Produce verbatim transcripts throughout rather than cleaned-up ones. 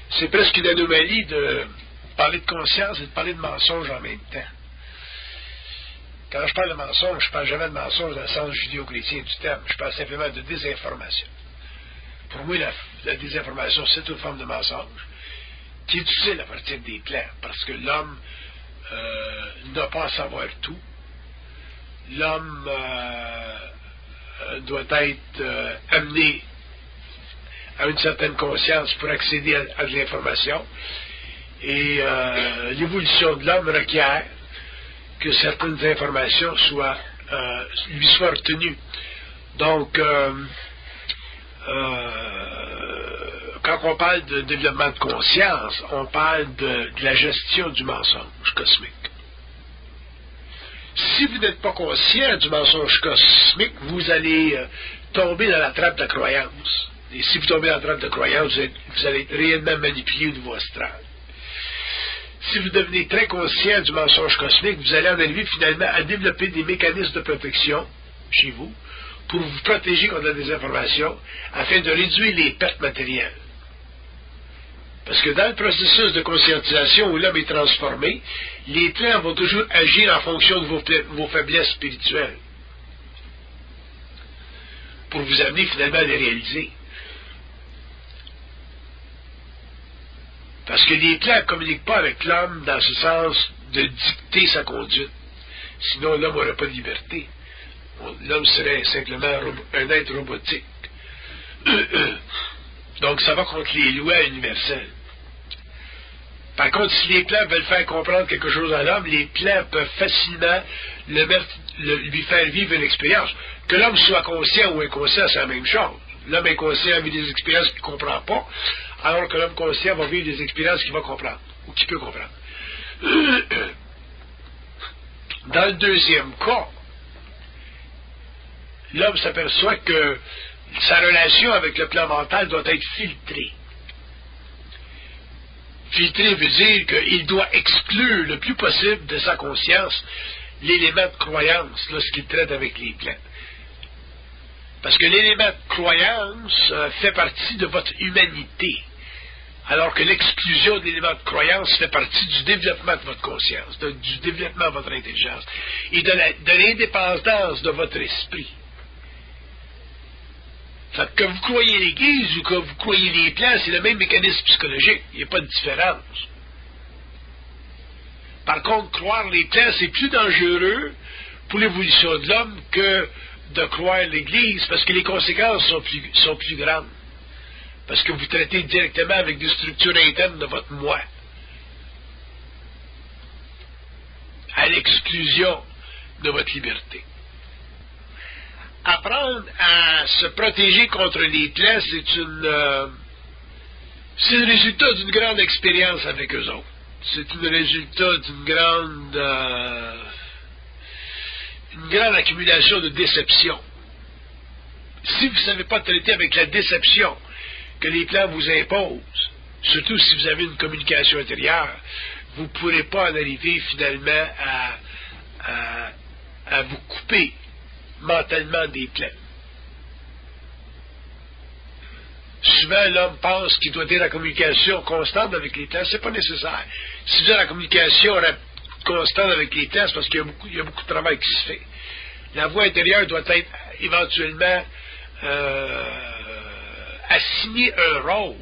C'est presque une anomalie de parler de conscience et de parler de mensonge en même temps. Quand je parle de mensonge, je ne parle jamais de mensonge dans le sens judéo-chrétien du terme. Je parle simplement de désinformation. Pour moi, la, la désinformation, c'est une forme de mensonge qui est utile à partir des plans, parce que l'homme euh, n'a pas à savoir tout. L'homme euh, doit être euh, amené à une certaine conscience pour accéder à, à de l'information. Et euh, l'évolution de l'homme requiert que certaines informations soient, euh, lui soient retenues. Donc, euh, euh, quand on parle de développement de conscience, on parle de, de la gestion du mensonge cosmique. Si vous n'êtes pas conscient du mensonge cosmique, vous allez euh, tomber dans la trappe de la croyance. Et si vous tombez dans la trappe de la croyance, vous, êtes, vous allez être réellement manipulé au niveau astral. Si vous devenez très conscient du mensonge cosmique, vous allez en arriver finalement à développer des mécanismes de protection chez vous pour vous protéger contre la désinformation afin de réduire les pertes matérielles. Parce que dans le processus de conscientisation où l'homme est transformé, les plans vont toujours agir en fonction de vos, vos faiblesses spirituelles pour vous amener finalement à les réaliser. Parce que les plans ne communiquent pas avec l'homme dans ce sens de dicter sa conduite. Sinon, l'homme n'aurait pas de liberté. L'homme serait simplement un être robotique. Donc, ça va contre les lois universelles. Par contre, si les plans veulent faire comprendre quelque chose à l'homme, les plans peuvent facilement le mettre, le, lui faire vivre une expérience. Que l'homme soit conscient ou inconscient, c'est la même chose. L'homme inconscient vit des expériences qu'il ne comprend pas, alors que l'homme conscient va vivre des expériences qu'il va comprendre, ou qu'il peut comprendre. Dans le deuxième cas, l'homme s'aperçoit que sa relation avec le plan mental doit être filtrée. Filtré veut dire qu'il doit exclure le plus possible de sa conscience l'élément de croyance lorsqu'il traite avec les plans. Parce que l'élément de croyance euh, fait partie de votre humanité, alors que l'exclusion de l'élément de croyance fait partie du développement de votre conscience, de, du développement de votre intelligence et de, la, de l'indépendance de votre esprit. Fait que vous croyez l'Église ou que vous croyez les plans, c'est le même mécanisme psychologique. Il n'y a pas de différence. Par contre, croire les plans, c'est plus dangereux pour l'évolution de l'homme que de croire l'Église, parce que les conséquences sont plus, sont plus grandes. Parce que vous traitez directement avec des structures internes de votre moi, à l'exclusion de votre liberté. Apprendre à se protéger contre les plans, c'est une, euh, c'est le résultat d'une grande expérience avec eux autres. C'est le résultat d'une grande, euh, une grande accumulation de déception. Si vous ne savez pas traiter avec la déception que les plans vous imposent, surtout si vous avez une communication intérieure, vous ne pourrez pas en arriver finalement à, à, à vous couper mentalement des plans. Souvent, l'homme pense qu'il doit être en communication constante avec les plans. Ce n'est pas nécessaire. Si vous êtes en communication constante avec les plans, c'est parce qu'il y a beaucoup, il y a beaucoup de travail qui se fait. La voix intérieure doit être éventuellement euh, assigner un rôle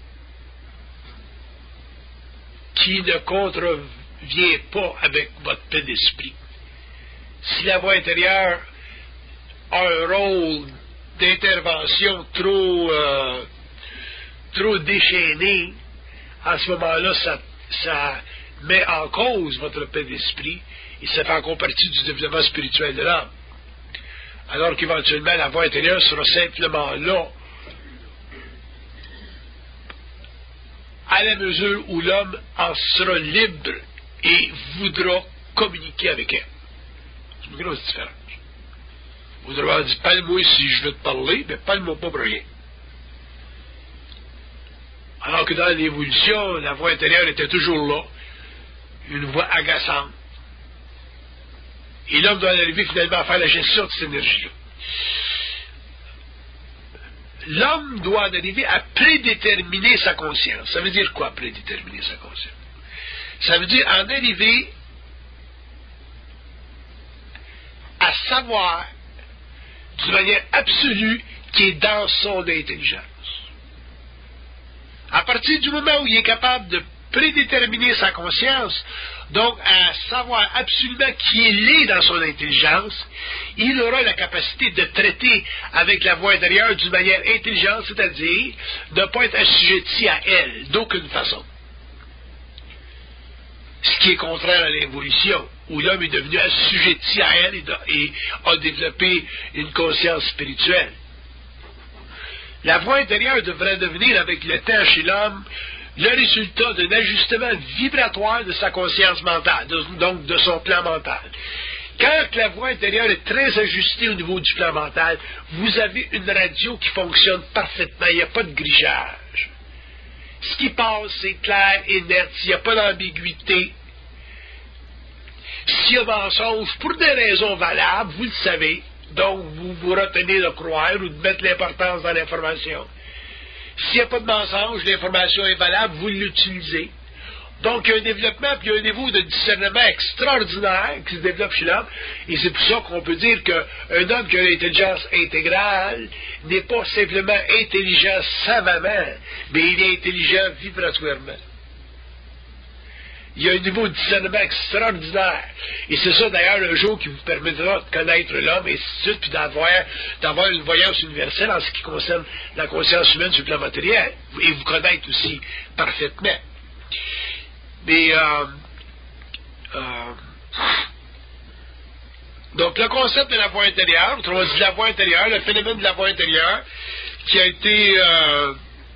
qui ne contrevient pas avec votre paix d'esprit. Si la voix intérieure a un rôle d'intervention trop euh, trop déchaîné, à ce moment-là, ça, ça met en cause votre paix d'esprit et ça fait encore partie du développement spirituel de l'âme. Alors qu'éventuellement, la voix intérieure sera simplement là à la mesure où l'homme en sera libre et voudra communiquer avec elle. C'est une grosse différence. Autrement dit, parle-moi si je veux te parler, mais parle-moi pas pour rien. Alors que dans l'évolution, la voix intérieure était toujours là, une voix agaçante. Et l'homme doit arriver finalement à faire la gestion de cette énergie-là. l'homme doit en arriver à prédéterminer sa conscience. Ça veut dire quoi, prédéterminer sa conscience? Ça veut dire en arriver à savoir d'une manière absolue qui est dans son intelligence. À partir du moment où il est capable de prédéterminer sa conscience, donc à savoir absolument qui il est dans son intelligence, il aura la capacité de traiter avec la voix intérieure d'une manière intelligente, c'est-à-dire de ne pas être assujetti à elle, d'aucune façon. Ce qui est contraire à l'évolution, où l'homme est devenu assujetti à elle et, de, et a développé une conscience spirituelle. La voix intérieure devrait devenir, avec le temps chez l'homme, le résultat d'un ajustement vibratoire de sa conscience mentale, de, donc de son plan mental. Quand la voix intérieure est très ajustée au niveau du plan mental, vous avez une radio qui fonctionne parfaitement, il n'y a pas de grigeage. Ce qui passe, c'est clair et net, il n'y a pas d'ambiguïté. S'il y a mensonge, pour des raisons valables, vous le savez, donc vous vous retenez de croire ou de mettre l'importance dans l'information. S'il n'y a pas de mensonge, l'information est valable, vous l'utilisez. Donc il y a un développement, puis il y a un niveau de discernement extraordinaire qui se développe chez l'homme, et c'est pour ça qu'on peut dire qu'un homme qui a une intelligence intégrale n'est pas simplement intelligent savamment, mais il est intelligent vibratoirement. Il y a un niveau de discernement extraordinaire. Et c'est ça d'ailleurs le jour qui vous permettra de connaître l'homme, et ainsi de suite, puis d'avoir, d'avoir une voyance universelle en ce qui concerne la conscience humaine sur le plan matériel, et vous connaître aussi parfaitement. Mais, euh, euh, donc le concept de la voix intérieure, autrement dit la voix intérieure, le phénomène de la voix intérieure, qui a été euh,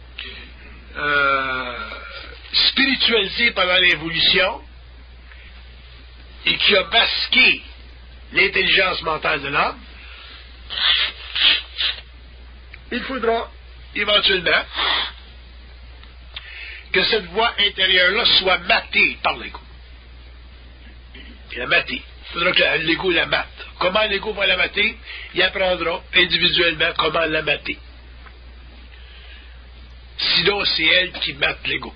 euh, spiritualisé pendant l'évolution et qui a masqué l'intelligence mentale de l'homme, il faudra éventuellement que cette voix intérieure-là soit matée par l'ego. La mater. Il faudra que l'ego la mate. Comment l'ego va la mater? Il apprendra individuellement comment la mater. Sinon, c'est elle qui mate l'ego.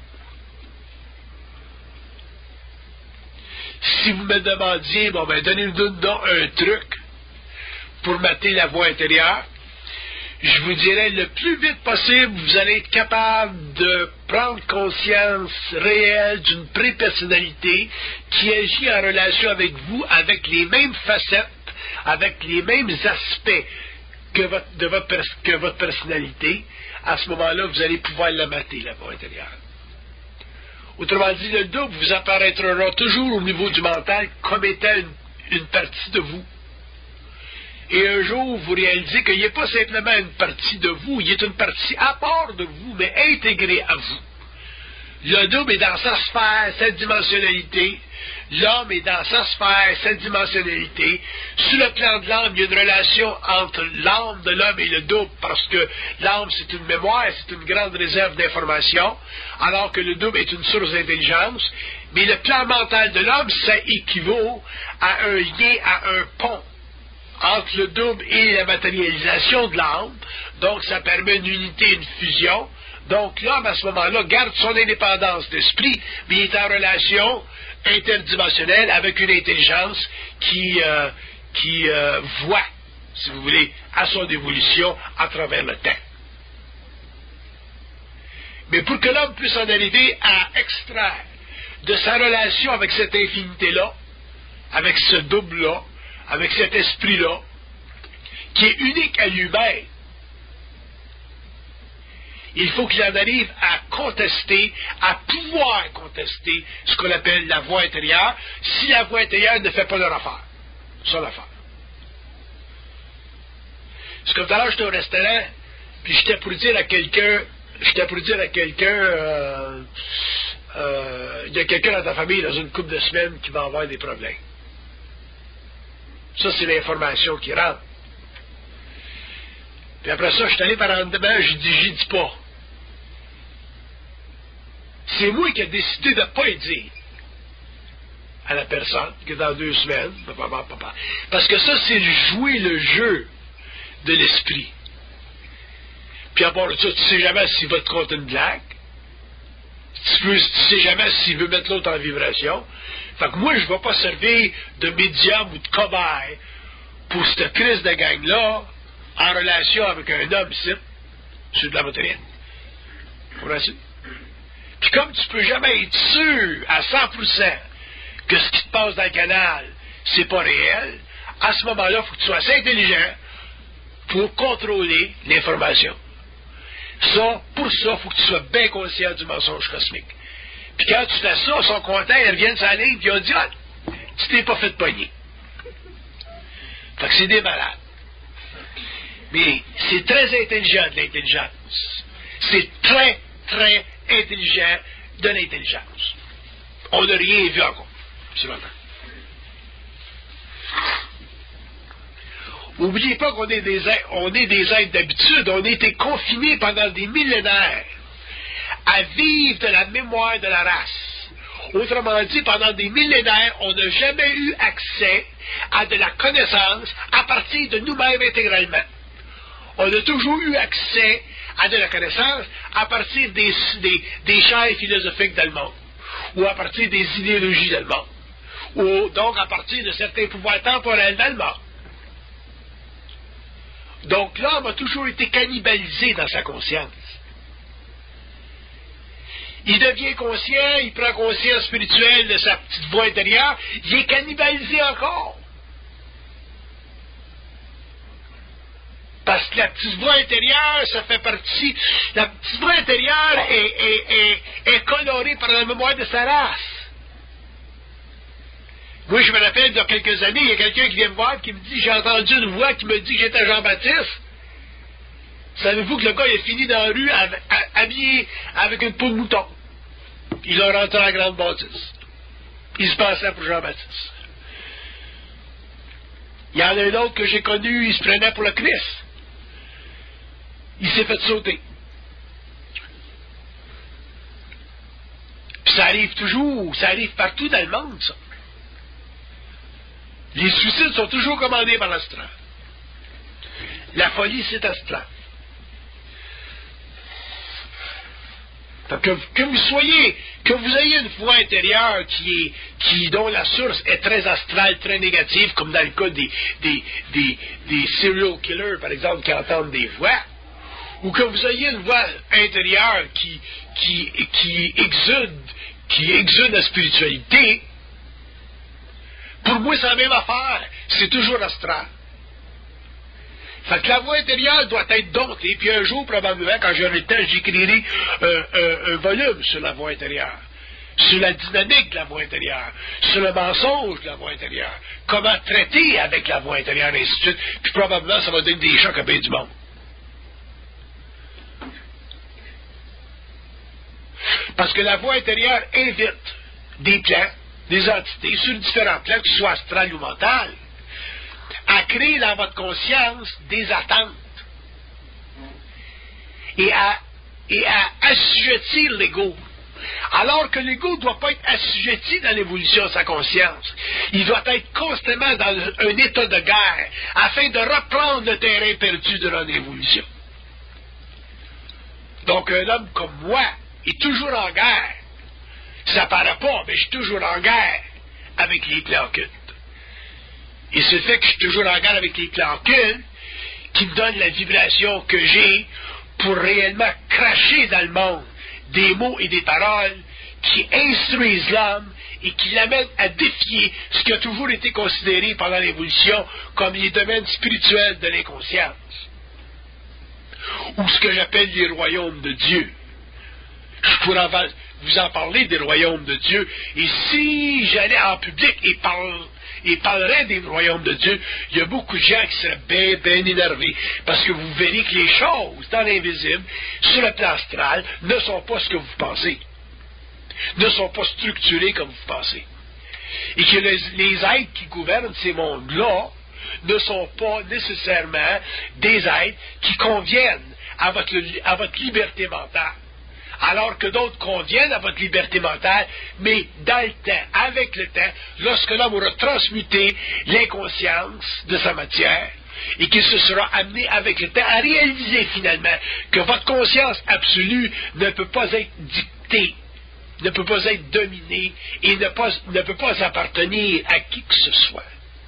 Si vous me demandiez, bon ben, donnez-nous donc un truc pour mater la voix intérieure, je vous dirais, le plus vite possible, vous allez être capable de prendre conscience réelle d'une prépersonnalité qui agit en relation avec vous, avec les mêmes facettes, avec les mêmes aspects que votre, de votre, que votre personnalité. À ce moment-là, vous allez pouvoir la mater, la voix intérieure. Autrement dit, le double vous apparaîtra toujours au niveau du mental comme étant une, une partie de vous. Et un jour, vous réalisez qu'il n'est pas simplement une partie de vous, il est une partie à part de vous, mais intégrée à vous. Le double est dans sa sphère, sa dimensionnalité. L'homme est dans sa sphère, sa dimensionnalité. Sur le plan de l'âme, il y a une relation entre l'âme de l'homme et le double, parce que l'âme, c'est une mémoire, c'est une grande réserve d'information, alors que le double est une source d'intelligence. Mais le plan mental de l'homme, ça équivaut à un lien, à un pont entre le double et la matérialisation de l'âme. Donc, ça permet une unité, une fusion. Donc, l'homme, à ce moment-là, garde son indépendance d'esprit, mais il est en relation interdimensionnelle avec une intelligence qui, euh, qui euh, voit, si vous voulez, à son évolution à travers le temps. Mais pour que l'homme puisse en arriver à extraire de sa relation avec cette infinité-là, avec ce double-là, avec cet esprit-là, qui est unique à lui-même, il faut qu'il en arrive à contester, à pouvoir contester ce qu'on appelle la voix intérieure, si la voix intérieure ne fait pas leur affaire, son affaire. C'est comme tout à l'heure, j'étais au restaurant, puis j'étais pour dire à quelqu'un, j'étais pour dire à quelqu'un, euh, euh, il y a quelqu'un dans ta famille, dans une couple de semaines, qui va avoir des problèmes. Ça, c'est l'information qui rentre. Puis après ça, je suis allé par en dedans, je dis, j'y dis pas. C'est moi qui ai décidé de ne pas y dire à la personne que dans deux semaines, parce que ça, c'est jouer le jeu de l'esprit. Puis à part de ça, tu sais jamais s'il va te compter une blague. Tu, peux, tu sais jamais s'il veut mettre l'autre en vibration. Fait que moi, je ne vais pas servir de médium ou de cobaye pour cette crise de gang-là en relation avec un homme ici, sur de la motorine. Comprends-tu? Puis comme tu peux jamais être sûr à cent pour cent que ce qui te passe dans le canal, c'est pas réel, à ce moment-là, il faut que tu sois assez intelligent pour contrôler l'information. Ça, pour ça, il faut que tu sois bien conscient du mensonge cosmique. Puis quand tu fais ça, ils sont contents, ils reviennent sur la ligne, puis ils ont dit, ah, tu t'es pas fait pogner. Fait que c'est des malades. Mais c'est très intelligent de l'intelligence. C'est très, très intelligent de l'intelligence. On n'a rien vu encore. C'est vraiment. N'oubliez pas qu'on est des, on est des êtres d'habitude. On a été confinés pendant des millénaires à vivre de la mémoire de la race. Autrement dit, pendant des millénaires, on n'a jamais eu accès à de la connaissance à partir de nous-mêmes intégralement. On a toujours eu accès à de la connaissance à partir des, des, des chaires philosophiques dans le monde, ou à partir des idéologies dans le monde, ou donc à partir de certains pouvoirs temporels dans le monde. Donc l'homme a toujours été cannibalisé dans sa conscience. Il devient conscient, il prend conscience spirituelle de sa petite voix intérieure, il est cannibalisé encore. Parce que la petite voix intérieure, ça fait partie... La petite voix intérieure est, est, est, est colorée par la mémoire de sa race. Moi, je me rappelle, il y a quelques années, il y a quelqu'un qui vient me voir qui me dit, j'ai entendu une voix qui me dit que j'étais Jean-Baptiste. Savez-vous que le gars, il est fini dans la rue habillé avec une peau de mouton. Il a rentré à la grande bâtisse. Il se passait pour Jean-Baptiste. Il y en a un autre que j'ai connu, il se prenait pour le Christ. Il s'est fait sauter. Puis ça arrive toujours, ça arrive partout dans le monde, ça. Les suicides sont toujours commandés par l'astral. La folie, c'est astral. Que, que vous soyez, que vous ayez une voix intérieure qui est, qui, dont la source est très astrale, très négative, comme dans le cas des, des, des, des serial killers, par exemple, qui entendent des voix, ou que vous ayez une voix intérieure qui, qui, qui exude, qui exude la spiritualité, pour moi, c'est la même affaire. C'est toujours astral. Fait que la voix intérieure doit être domptée. Puis un jour, probablement, quand j'aurai le temps, j'écrirai euh, un, un volume sur la voix intérieure, sur la dynamique de la voix intérieure, sur le mensonge de la voix intérieure, comment traiter avec la voix intérieure, et ainsi de suite. Puis probablement, ça va donner des chocs à bien du monde. Parce que la voix intérieure invite des plans, des entités, sur différents plans, que ce soit astral ou mental, à créer dans votre conscience des attentes et à, et à assujettir l'ego. Alors que l'ego ne doit pas être assujetti dans l'évolution de sa conscience. Il doit être constamment dans un état de guerre afin de reprendre le terrain perdu de l'évolution. Donc un homme comme moi est toujours en guerre. Ça paraît pas, mais je suis toujours en guerre avec les plans occultes. Et c'est le fait que je suis toujours en guerre avec les plans occultes qui me donne la vibration que j'ai pour réellement cracher dans le monde des mots et des paroles qui instruisent l'homme et qui l'amènent à défier ce qui a toujours été considéré pendant l'évolution comme les domaines spirituels de l'inconscience, ou ce que j'appelle les royaumes de Dieu. Je pourrais vous en parler des royaumes de Dieu, et si j'allais en public et, parle, et parlerais des royaumes de Dieu, il y a beaucoup de gens qui seraient bien, bien énervés, parce que vous verrez que les choses dans l'invisible, sur le plan astral, ne sont pas ce que vous pensez, ne sont pas structurées comme vous pensez, et que les, les êtres qui gouvernent ces mondes-là ne sont pas nécessairement des êtres qui conviennent à votre, à votre liberté mentale. Alors que d'autres conviennent à votre liberté mentale, mais dans le temps, avec le temps, lorsque l'homme aura transmuté l'inconscience de sa matière, et qu'il se sera amené avec le temps à réaliser finalement que votre conscience absolue ne peut pas être dictée, ne peut pas être dominée et ne, pas, ne peut pas appartenir à qui que ce soit.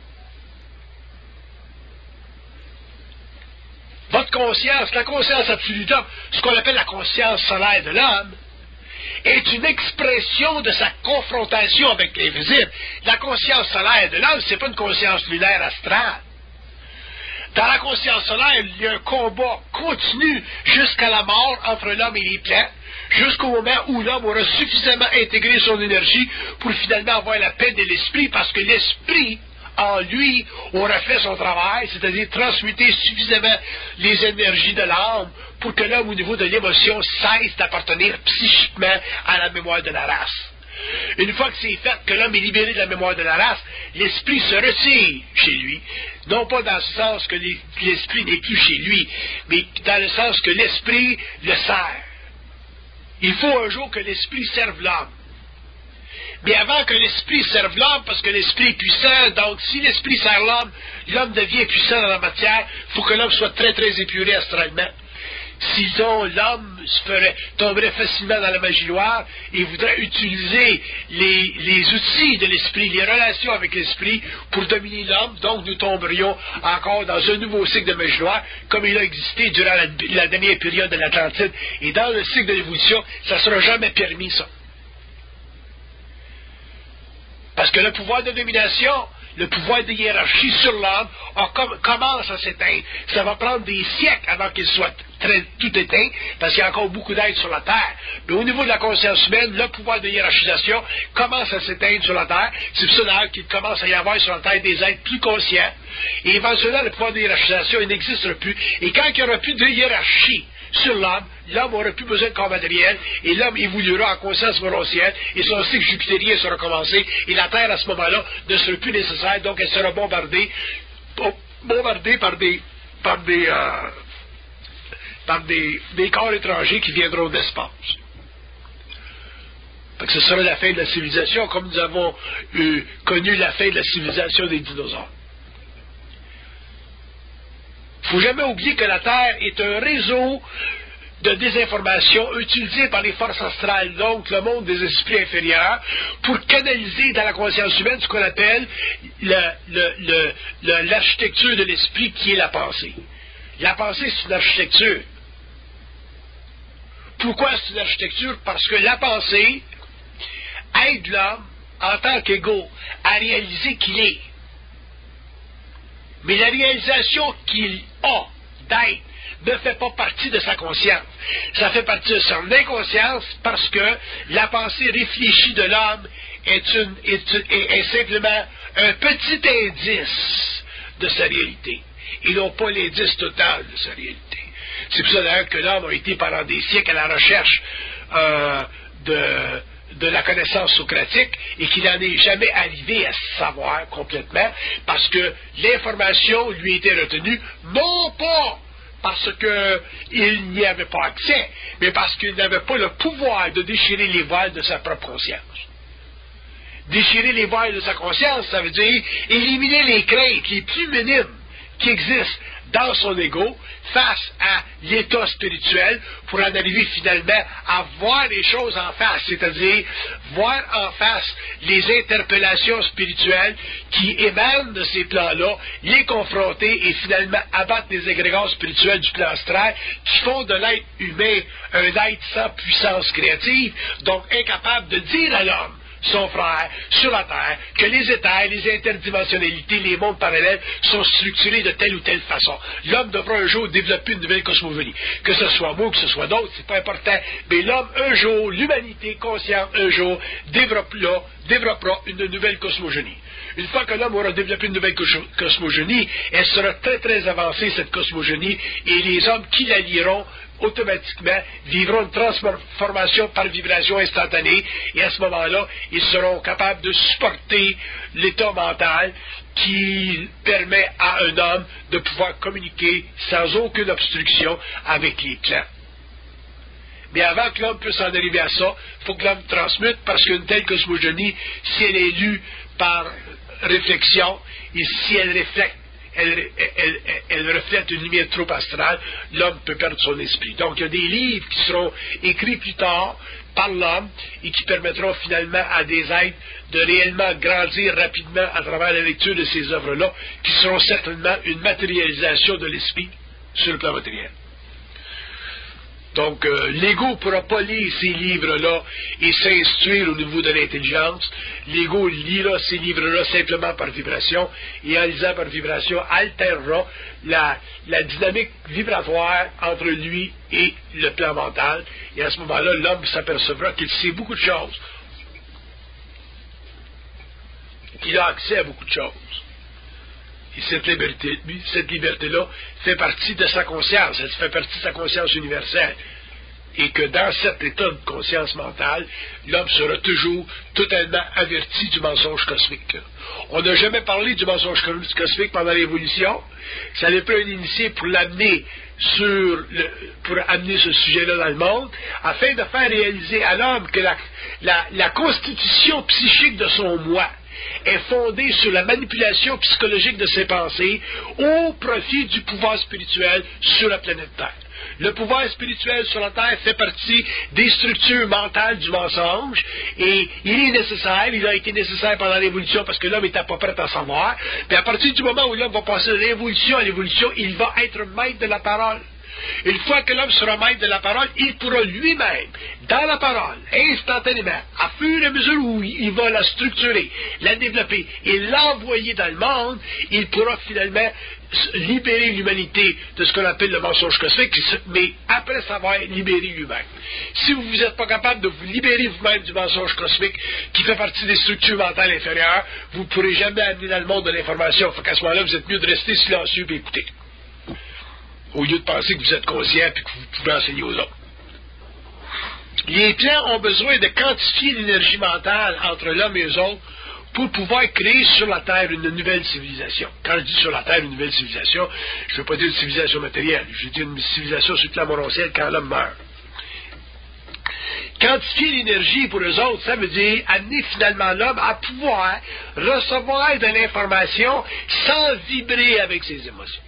Votre conscience, la conscience absolue d'homme, ce qu'on appelle la conscience solaire de l'homme, est une expression de sa confrontation avec l'invisible. La conscience solaire de l'homme, ce n'est pas une conscience lunaire astrale. Dans la conscience solaire, il y a un combat continu jusqu'à la mort entre l'homme et les plantes, jusqu'au moment où l'homme aura suffisamment intégré son énergie pour finalement avoir la paix de l'esprit, parce que l'esprit, en lui, aura fait son travail, c'est-à-dire transmuter suffisamment les énergies de l'âme pour que l'homme, au niveau de l'émotion, cesse d'appartenir psychiquement à la mémoire de la race. Une fois que c'est fait, que l'homme est libéré de la mémoire de la race, l'esprit se retire chez lui, non pas dans le sens que l'esprit n'est plus chez lui, mais dans le sens que l'esprit le sert. Il faut un jour que l'esprit serve l'homme. Mais avant que l'esprit serve l'homme, parce que l'esprit est puissant, donc si l'esprit sert l'homme, l'homme devient puissant dans la matière, il faut que l'homme soit très très épuré astralement. Sinon, l'homme se ferait, tomberait facilement dans la magie noire et voudrait utiliser les, les outils de l'esprit, les relations avec l'esprit pour dominer l'homme. Donc, nous tomberions encore dans un nouveau cycle de magie noire, comme il a existé durant la, la dernière période de l'Atlantide. Et dans le cycle de l'évolution, ça ne sera jamais permis, ça. Parce que le pouvoir de domination, le pouvoir de hiérarchie sur l'homme com commence à s'éteindre. Ça va prendre des siècles avant qu'il soit très, tout éteint, parce qu'il y a encore beaucoup d'êtres sur la Terre. Mais au niveau de la conscience humaine, le pouvoir de hiérarchisation commence à s'éteindre sur la Terre. C'est pour ça qu'il commence à y avoir sur la Terre des êtres plus conscients. Et éventuellement, le pouvoir de hiérarchisation, il n'existera plus. Et quand il n'y aura plus de hiérarchie sur l'homme, l'homme n'aura plus besoin de corps matériel, et l'homme évoluera en conscience volontielle, et son cycle jupitérien sera commencé, et la Terre, à ce moment-là, ne sera plus nécessaire, donc elle sera bombardée, bombardée par des, par des, euh, par des, des corps étrangers qui viendront d'espace. Donc ce sera la fin de la civilisation, comme nous avons eu, connu la fin de la civilisation des dinosaures. Il ne faut jamais oublier que la Terre est un réseau de désinformation utilisé par les forces astrales, donc le monde des esprits inférieurs, pour canaliser dans la conscience humaine ce qu'on appelle l'architecture de l'esprit qui est la pensée. La pensée, c'est une architecture. Pourquoi c'est une architecture? Parce que la pensée aide l'homme, en tant qu'ego, à réaliser qu'il est. Mais la réalisation qu'il a d'être ne fait pas partie de sa conscience. Ça fait partie de son inconscience parce que la pensée réfléchie de l'homme est, une, est, une, est, est simplement un petit indice de sa réalité et non pas l'indice total de sa réalité. C'est pour ça d'ailleurs que l'homme a été pendant des siècles à la recherche euh, de... de la connaissance socratique et qu'il n'en est jamais arrivé à se savoir complètement parce que l'information lui était retenue, non pas parce qu'il n'y avait pas accès, mais parce qu'il n'avait pas le pouvoir de déchirer les voiles de sa propre conscience. Déchirer les voiles de sa conscience, ça veut dire éliminer les craintes les plus minimes qui existent dans son ego face à l'état spirituel pour en arriver finalement à voir les choses en face, c'est-à-dire voir en face les interpellations spirituelles qui émanent de ces plans-là, les confronter et finalement abattre les égrégores spirituels du plan astral qui font de l'être humain un être sans puissance créative, donc incapable de dire à l'homme, son frère, sur la Terre, que les éthers, les interdimensionnalités, les mondes parallèles sont structurés de telle ou telle façon. L'homme devra un jour développer une nouvelle cosmogonie. Que ce soit moi ou que ce soit d'autres, c'est pas important, mais l'homme, un jour, l'humanité consciente, un jour, développera, développera une nouvelle cosmogonie. Une fois que l'homme aura développé une nouvelle cosmogonie, elle sera très très avancée, cette cosmogonie, et les hommes qui la liront automatiquement vivront une transformation par vibration instantanée, et à ce moment-là, ils seront capables de supporter l'état mental qui permet à un homme de pouvoir communiquer sans aucune obstruction avec les plans. Mais avant que l'homme puisse en arriver à ça, il faut que l'homme transmute, parce qu'une telle cosmogonie, si elle est lue par réflexion, et si elle reflète, elle, elle, elle, elle reflète une lumière trop astrale, l'homme peut perdre son esprit. Donc, il y a des livres qui seront écrits plus tard par l'homme et qui permettront finalement à des êtres de réellement grandir rapidement à travers la lecture de ces œuvres-là, qui seront certainement une matérialisation de l'esprit sur le plan matériel. Donc, euh, l'ego ne pourra pas lire ces livres-là et s'instruire au niveau de l'intelligence. L'ego lira ces livres-là simplement par vibration, et en lisant par vibration, altérera la, la dynamique vibratoire entre lui et le plan mental. Et à ce moment-là, l'homme s'apercevra qu'il sait beaucoup de choses. Il a accès à beaucoup de choses. Et cette liberté, cette liberté-là fait partie de sa conscience, elle fait partie de sa conscience universelle. Et que dans cet état de conscience mentale, l'homme sera toujours totalement averti du mensonge cosmique. On n'a jamais parlé du mensonge cosmique pendant l'évolution. Ça n'est pas un initié pour l'amener sur le, pour amener ce sujet-là dans le monde, afin de faire réaliser à l'homme que la, la, la constitution psychique de son moi est fondée sur la manipulation psychologique de ses pensées au profit du pouvoir spirituel sur la planète Terre. Le pouvoir spirituel sur la Terre fait partie des structures mentales du mensonge, et il est nécessaire, il a été nécessaire pendant l'évolution parce que l'homme n'était pas prêt à savoir, mais à partir du moment où l'homme va passer de l'évolution à l'évolution, il va être maître de la parole. Une fois que l'homme sera maître de la parole, il pourra lui-même, dans la parole, instantanément, à fur et à mesure où il va la structurer, la développer et l'envoyer dans le monde, il pourra finalement libérer l'humanité de ce qu'on appelle le mensonge cosmique, mais après savoir libérer lui-même. Si vous n'êtes pas capable de vous libérer vous-même du mensonge cosmique, qui fait partie des structures mentales inférieures, vous ne pourrez jamais amener dans le monde de l'information. Fait qu'à ce moment-là, vous êtes mieux de rester silencieux et écouter, au lieu de penser que vous êtes conscient et que vous pouvez enseigner aux autres. Les plans ont besoin de quantifier l'énergie mentale entre l'homme et eux autres pour pouvoir créer sur la Terre une nouvelle civilisation. Quand je dis sur la Terre une nouvelle civilisation, je ne veux pas dire une civilisation matérielle, je veux dire une civilisation sur le plan morontiel quand l'homme meurt. Quantifier l'énergie pour eux autres, ça veut dire amener finalement l'homme à pouvoir recevoir de l'information sans vibrer avec ses émotions.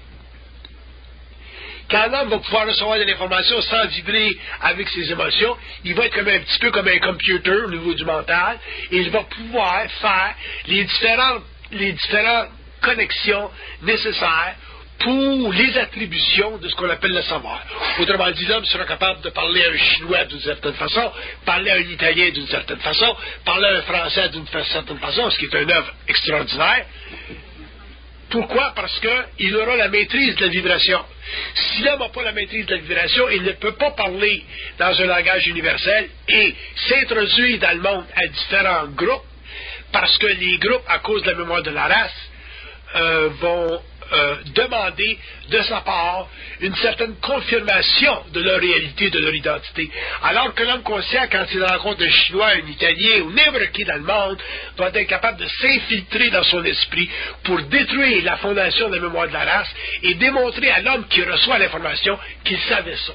Quand l'homme va pouvoir recevoir de l'information sans vibrer avec ses émotions, il va être comme un petit peu comme un computer au niveau du mental, et il va pouvoir faire les différentes, les différentes connexions nécessaires pour les attributions de ce qu'on appelle le savoir. Autrement dit, l'homme sera capable de parler à un Chinois d'une certaine façon, parler à un Italien d'une certaine façon, parler à un Français d'une certaine façon, ce qui est une œuvre extraordinaire. Pourquoi? Parce qu'il aura la maîtrise de la vibration. Si l'homme n'a pas la maîtrise de la vibration, il ne peut pas parler dans un langage universel et s'introduire dans le monde à différents groupes, parce que les groupes, à cause de la mémoire de la race, euh, vont euh, demander de sa part une certaine confirmation de leur réalité, de leur identité. Alors que l'homme conscient, quand il rencontre un Chinois, un Italien ou n'importe qui dans le monde, doit être capable de s'infiltrer dans son esprit pour détruire la fondation de la mémoire de la race et démontrer à l'homme qui reçoit l'information qu'il savait ça.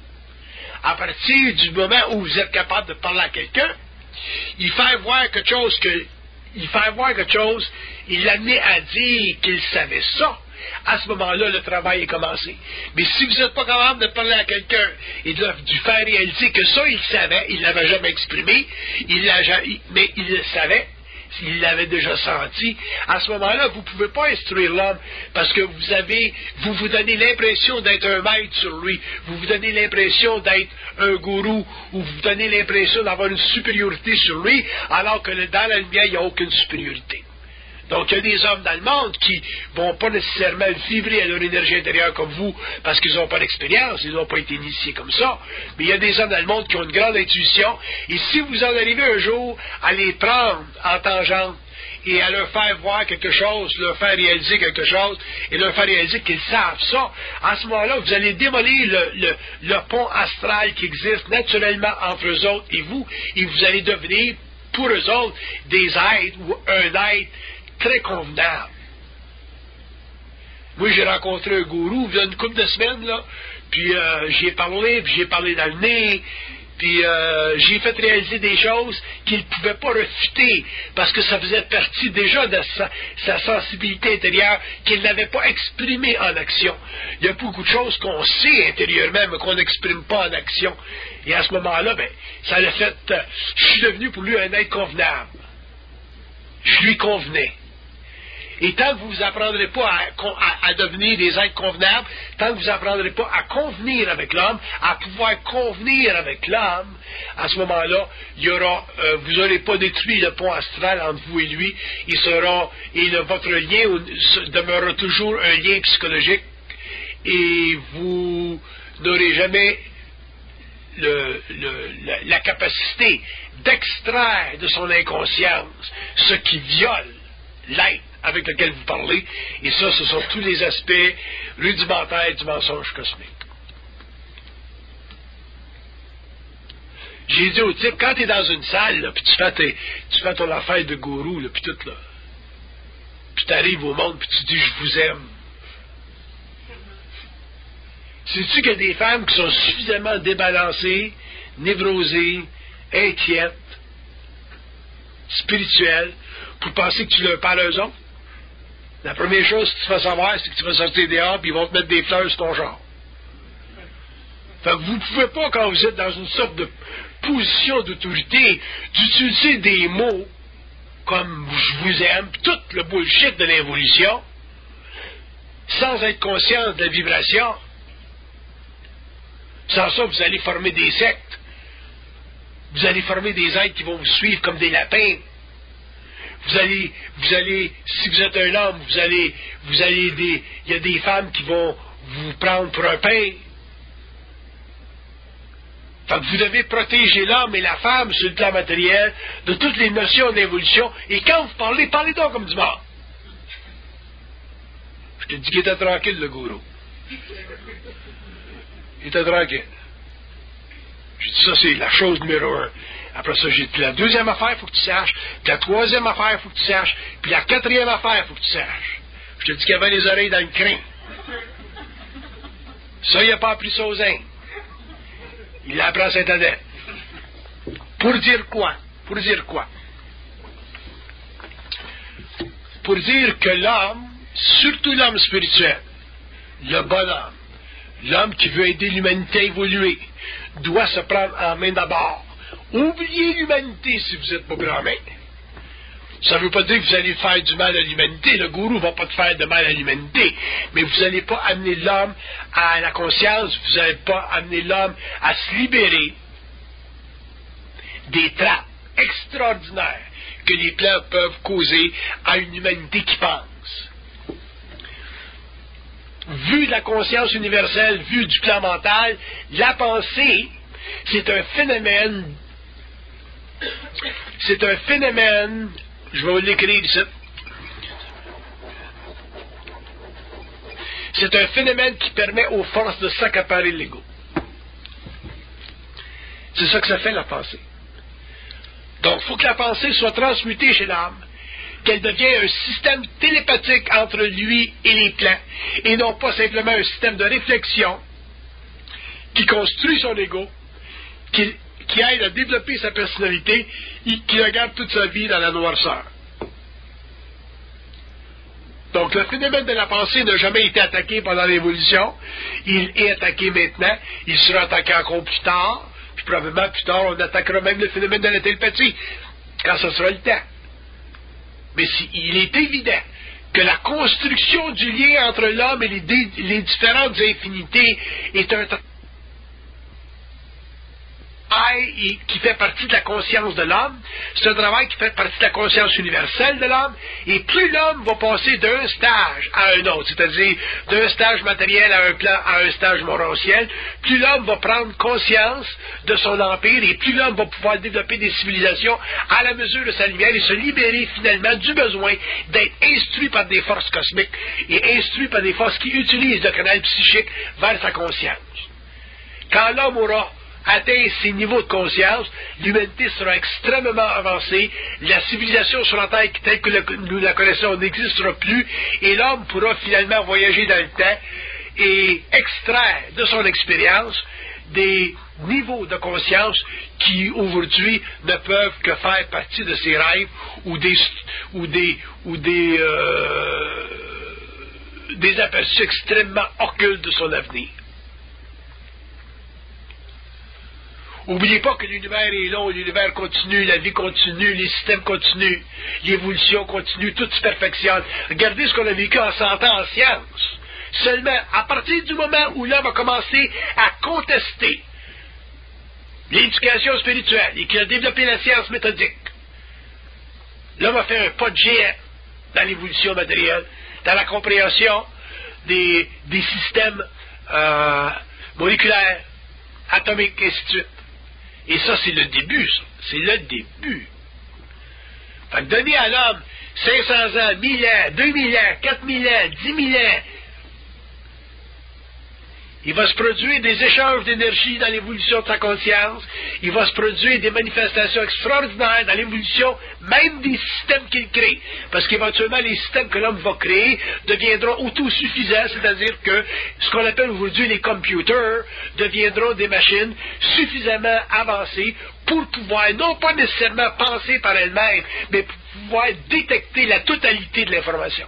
À partir du moment où vous êtes capable de parler à quelqu'un, il fait voir quelque chose que il fait voir quelque chose, il l'amener à dire qu'il savait ça. À ce moment-là, le travail est commencé. Mais si vous n'êtes pas capable de parler à quelqu'un et de lui faire réaliser que ça, il savait, il ne l'avait jamais exprimé, il l'a, mais il le savait, il l'avait déjà senti, à ce moment-là, vous ne pouvez pas instruire l'homme parce que vous avez, vous vous donnez l'impression d'être un maître sur lui, vous vous donnez l'impression d'être un gourou, ou vous vous donnez l'impression d'avoir une supériorité sur lui, alors que dans la lumière, il n'y a aucune supériorité. Donc, il y a des hommes dans le monde qui ne vont pas nécessairement vibrer à leur énergie intérieure comme vous, parce qu'ils n'ont pas d'expérience, ils n'ont pas été initiés comme ça. Mais il y a des hommes dans le monde qui ont une grande intuition, et si vous en arrivez un jour à les prendre en tangente, et à leur faire voir quelque chose, leur faire réaliser quelque chose, et leur faire réaliser qu'ils savent ça, à ce moment-là, vous allez démolir le, le, le pont astral qui existe naturellement entre eux autres et vous, et vous allez devenir, pour eux autres, des êtres, ou un être très convenable. Moi, j'ai rencontré un gourou il y a une couple de semaines, là, puis euh, j'y ai parlé, puis j'ai parlé dans le nez, Puis euh, j'ai fait réaliser des choses qu'il ne pouvait pas refuter parce que ça faisait partie déjà de sa, sa sensibilité intérieure qu'il n'avait pas exprimée en action. Il y a beaucoup de choses qu'on sait intérieurement mais qu'on n'exprime pas en action. Et à ce moment-là, ben, ça l'a fait... Euh, je suis devenu pour lui un être convenable. Je lui convenais. Et tant que vous n'apprendrez pas à, à, à devenir des êtres convenables, tant que vous n'apprendrez pas à convenir avec l'homme, à pouvoir convenir avec l'homme, à ce moment-là, il y aura, euh, vous n'aurez pas détruit le pont astral entre vous et lui. Il sera, et le, votre lien demeurera toujours un lien psychologique, et vous n'aurez jamais le, le, la, la capacité d'extraire de son inconscience ce qui viole l'être avec lequel vous parlez, et ça, ce sont tous les aspects rudimentaires du mensonge cosmique. J'ai dit au type, quand tu es dans une salle, là, puis tu fais, tes, tu fais ton affaire de gourou, là, puis tout, là, puis tu arrives au monde, puis tu dis, je vous aime. Sais-tu qu'il y a des femmes qui sont suffisamment débalancées, névrosées, inquiètes, spirituelles, pour penser que tu leur parles à eux autres? La première chose que tu vas savoir, c'est que tu vas sortir dehors et ils vont te mettre des fleurs sur ton genre. Fait que vous ne pouvez pas, quand vous êtes dans une sorte de position d'autorité, d'utiliser des mots comme je vous aime, tout le bullshit de l'évolution, sans être conscient de la vibration. Sans ça, vous allez former des sectes. Vous allez former des êtres qui vont vous suivre comme des lapins. Vous allez, vous allez, si vous êtes un homme, vous allez, vous allez des, il y a des femmes qui vont vous prendre pour un pain. Fait que vous devez protéger l'homme et la femme sur le plan matériel de toutes les notions d'évolution. Et quand vous parlez, parlez donc comme du mort. Je te dis qu'il était tranquille, le gourou. Il était tranquille. J'ai dit, ça, c'est la chose numéro un. Après ça, j'ai dit, puis la deuxième affaire, il faut que tu saches. Puis la troisième affaire, il faut que tu saches. Puis la quatrième affaire, il faut que tu saches. Je te dis qu'il avait les oreilles dans le crin. Ça, il n'a pas appris ça aux Indes. Il l'a appris à Saint-Adèle. Pour dire quoi? Pour dire quoi? Pour dire que l'homme, surtout l'homme spirituel, le bonhomme, l'homme qui veut aider l'humanité à évoluer, doit se prendre en main d'abord. Oubliez l'humanité si vous n'êtes pas pris en main. Ça ne veut pas dire que vous allez faire du mal à l'humanité. Le gourou ne va pas te faire de mal à l'humanité. Mais vous n'allez pas amener l'homme à la conscience, vous n'allez pas amener l'homme à se libérer des trappes extraordinaires que les plans peuvent causer à une humanité qui pense. Vu de la conscience universelle, vu du plan mental, la pensée, c'est un phénomène, c'est un phénomène, je vais vous l'écrire ici, c'est un phénomène qui permet aux forces de s'accaparer l'ego. C'est ça que ça fait, la pensée. Donc, il faut que la pensée soit transmutée chez l'âme, qu'elle devienne un système télépathique entre lui et les plans, et non pas simplement un système de réflexion qui construit son ego, qui, qui aide à développer sa personnalité et qui le garde toute sa vie dans la noirceur. Donc, le phénomène de la pensée n'a jamais été attaqué pendant l'évolution. Il est attaqué maintenant. Il sera attaqué encore plus tard. Puis probablement plus tard, on attaquera même le phénomène de la télépathie, quand ce sera le temps. Mais si, il est évident que la construction du lien entre l'homme et les, dé, les différentes infinités est un travail qui fait partie de la conscience de l'homme, c'est un travail qui fait partie de la conscience universelle de l'homme, et plus l'homme va passer d'un stage à un autre, c'est-à-dire d'un stage matériel à un plan à un stage morantiel, plus l'homme va prendre conscience de son empire, et plus l'homme va pouvoir développer des civilisations à la mesure de sa lumière, et se libérer finalement du besoin d'être instruit par des forces cosmiques, et instruit par des forces qui utilisent le canal psychique vers sa conscience. Quand l'homme aura atteint ces niveaux de conscience, l'humanité sera extrêmement avancée, la civilisation sur la Terre telle que le, nous la connaissons n'existera plus, et l'homme pourra finalement voyager dans le temps et extraire de son expérience des niveaux de conscience qui, aujourd'hui, ne peuvent que faire partie de ses rêves ou des, ou des, ou des, euh, des aperçus extrêmement occultes de son avenir. N'oubliez pas que l'univers est long, l'univers continue, la vie continue, les systèmes continuent, l'évolution continue, tout se perfectionne. Regardez ce qu'on a vécu en cent ans en science. Seulement, à partir du moment où l'homme a commencé à contester l'éducation spirituelle et qu'il a développé la science méthodique, l'homme a fait un pas de géant dans l'évolution matérielle, dans la compréhension des, des systèmes euh, moléculaires, atomiques, et ainsi de suite. Et ça, c'est le début, ça. C'est le début. Fait que donner à l'homme cinq cents ans, mille ans, deux mille ans, quatre mille ans, dix mille ans, il va se produire des échanges d'énergie dans l'évolution de sa conscience. Il va se produire des manifestations extraordinaires dans l'évolution même des systèmes qu'il crée. Parce qu'éventuellement, les systèmes que l'homme va créer deviendront autosuffisants, c'est-à-dire que ce qu'on appelle aujourd'hui les computers deviendront des machines suffisamment avancées pour pouvoir, non pas nécessairement penser par elles-mêmes, mais pour pouvoir détecter la totalité de l'information.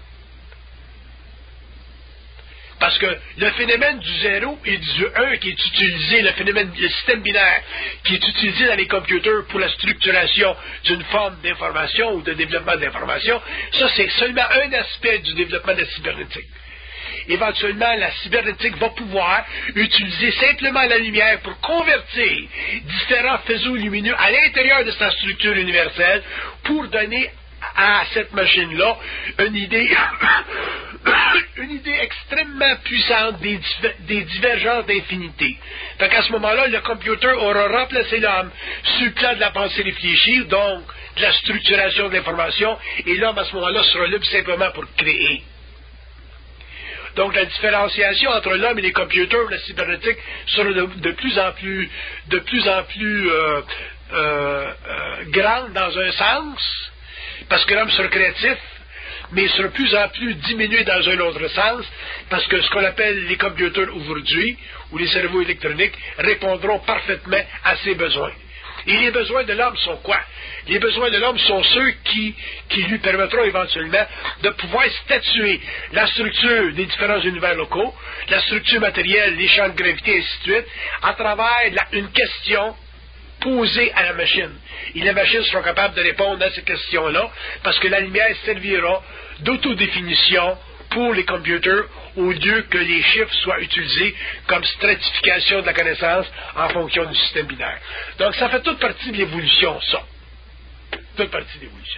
Parce que le phénomène du zéro et du un qui est utilisé, le phénomène, le système binaire qui est utilisé dans les computers pour la structuration d'une forme d'information ou de développement d'information, ça c'est seulement un aspect du développement de la cybernétique. Éventuellement, la cybernétique va pouvoir utiliser simplement la lumière pour convertir différents faisceaux lumineux à l'intérieur de sa structure universelle pour donner à cette machine-là une idée une idée extrêmement puissante des, des divergences d'infinité. Fait qu'à ce moment-là, le computer aura remplacé l'homme sur le plan de la pensée réfléchie, donc de la structuration de l'information, et l'homme à ce moment-là sera libre simplement pour créer. Donc la différenciation entre l'homme et les computers, la cybernétique, sera de, de plus en plus de plus en plus euh, euh, euh, grande dans un sens, parce que l'homme sera créatif, mais sera de plus en plus diminué dans un autre sens, parce que ce qu'on appelle les computers aujourd'hui, ou les cerveaux électroniques, répondront parfaitement à ses besoins. Et les besoins de l'homme sont quoi? Les besoins de l'homme sont ceux qui, qui lui permettront éventuellement de pouvoir statuer la structure des différents univers locaux, la structure matérielle, les champs de gravité, et ainsi de suite, à travers la, une question posée à la machine. Et les machines seront capables de répondre à ces questions-là, parce que la lumière servira d'autodéfinition pour les computers, au lieu que les chiffres soient utilisés comme stratification de la connaissance en fonction du système binaire. Donc ça fait toute partie de l'évolution, ça. Toute partie de l'évolution.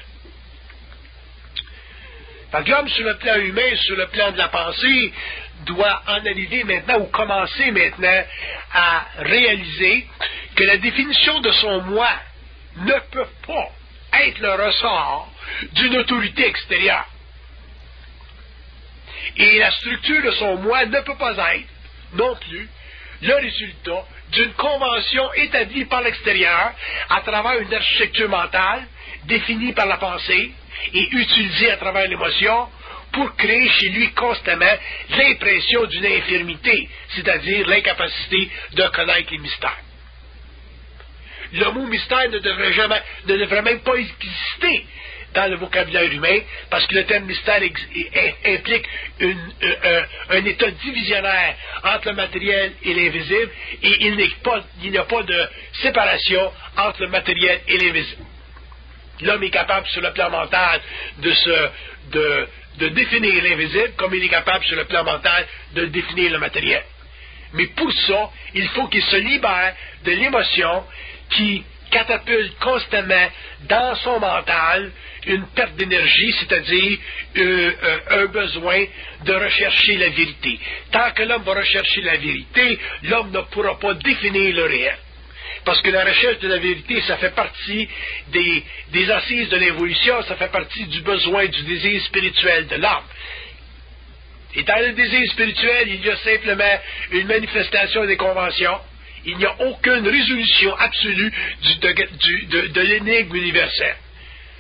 Fait que l'homme, sur le plan humain, sur le plan de la pensée, doit en arriver maintenant, ou commencer maintenant, à réaliser que la définition de son moi ne peut pas être le ressort d'une autorité extérieure. Et la structure de son moi ne peut pas être, non plus, le résultat d'une convention établie par l'extérieur à travers une architecture mentale définie par la pensée et utilisée à travers l'émotion pour créer chez lui constamment l'impression d'une infirmité, c'est-à-dire l'incapacité de connaître les mystères. Le mot mystère ne devrait jamais, ne devrait même pas exister dans le vocabulaire humain, parce que le terme mystère implique une, un, un état divisionnaire entre le matériel et l'invisible, et il n'y a pas de séparation entre le matériel et l'invisible. L'homme est capable sur le plan mental de, se, de, de définir l'invisible, comme il est capable sur le plan mental de définir le matériel. Mais pour ça, il faut qu'il se libère de l'émotion qui catapulte constamment dans son mental une perte d'énergie, c'est-à-dire euh, euh, un besoin de rechercher la vérité. Tant que l'homme va rechercher la vérité, l'homme ne pourra pas définir le réel. Parce que la recherche de la vérité, ça fait partie des, des assises de l'évolution, ça fait partie du besoin, du désir spirituel de l'homme. Et dans le désir spirituel, il y a simplement une manifestation des conventions. Il n'y a aucune résolution absolue du, de, du, de, de l'énigme universelle.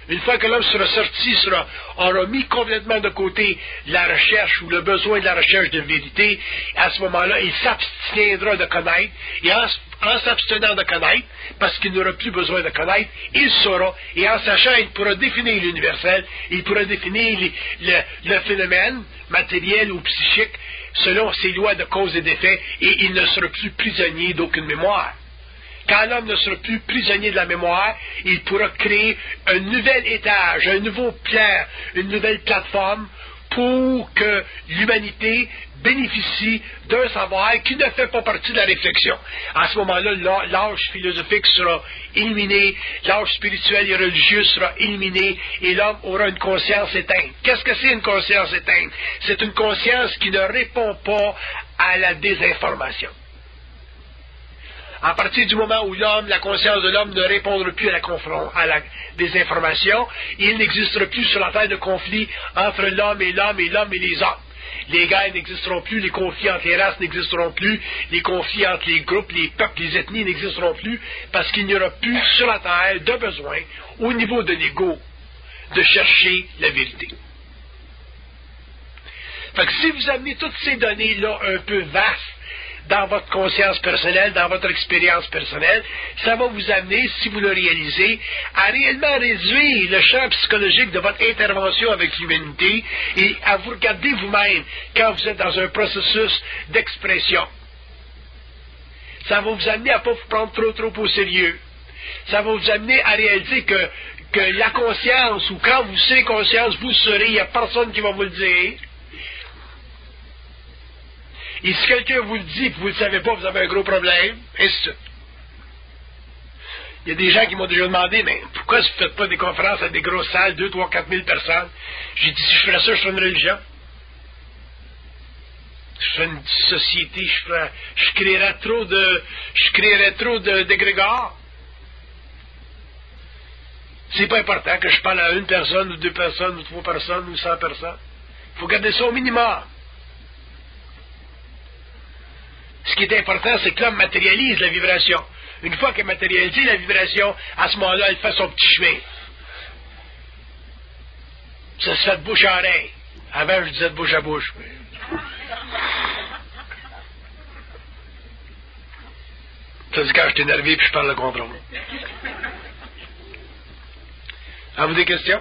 Une fois que l'homme sera sorti, sera, aura mis complètement de côté la recherche ou le besoin de la recherche de vérité, à ce moment-là, il s'abstiendra de connaître, et en, en s'abstenant de connaître, parce qu'il n'aura plus besoin de connaître, il saura, et en sachant, il pourra définir l'universel, il pourra définir les, le, le phénomène matériel ou psychique selon ses lois de cause et d'effet, et il ne sera plus prisonnier d'aucune mémoire. Quand l'homme ne sera plus prisonnier de la mémoire, il pourra créer un nouvel étage, un nouveau plan, une nouvelle plateforme pour que l'humanité bénéficie d'un savoir qui ne fait pas partie de la réflexion. À ce moment-là, l'âge philosophique sera éliminé, l'âge spirituel et religieux sera éliminé, et l'homme aura une conscience éteinte. Qu'est-ce que c'est une conscience éteinte? C'est une conscience qui ne répond pas à la désinformation. À partir du moment où l'homme, la conscience de l'homme ne répondra plus à la, confront, à la désinformation, il n'existera plus sur la terre de conflit entre l'homme et l'homme et l'homme et les hommes. Les guerres n'existeront plus, les conflits entre les races n'existeront plus, les conflits entre les groupes, les peuples, les ethnies n'existeront plus, parce qu'il n'y aura plus sur la terre de besoin, au niveau de l'ego, de chercher la vérité. Fait que si vous amenez toutes ces données-là un peu vastes, dans votre conscience personnelle, dans votre expérience personnelle, ça va vous amener, si vous le réalisez, à réellement réduire le champ psychologique de votre intervention avec l'humanité et à vous regarder vous-même quand vous êtes dans un processus d'expression. Ça va vous amener à ne pas vous prendre trop trop au sérieux. Ça va vous amener à réaliser que, que la conscience, ou quand vous serez conscience, vous serez, il n'y a personne qui va vous le dire. Et si quelqu'un vous le dit et que vous ne le savez pas, vous avez un gros problème, et c'est ça. Il y a des gens qui m'ont déjà demandé, mais pourquoi vous ne faites pas des conférences à des grosses salles, deux, trois, quatre mille personnes? J'ai dit, si je ferais ça, je ferais une religion. Je ferais une société, je, ferais, je créerais trop de, je créerais trop de d'égrégores. C'est pas important que je parle à une personne, ou deux personnes, ou trois personnes, ou cent personnes. Il faut garder ça au minimum. Ce qui est important, c'est que l'homme matérialise la vibration. Une fois qu'elle matérialise la vibration, à ce moment-là, elle fait son petit chemin. Ça se fait de bouche à oreille. Avant, je disais de bouche à bouche. Ça dit quand je suis énervé puis je parle le contrôle. Avez-vous des questions?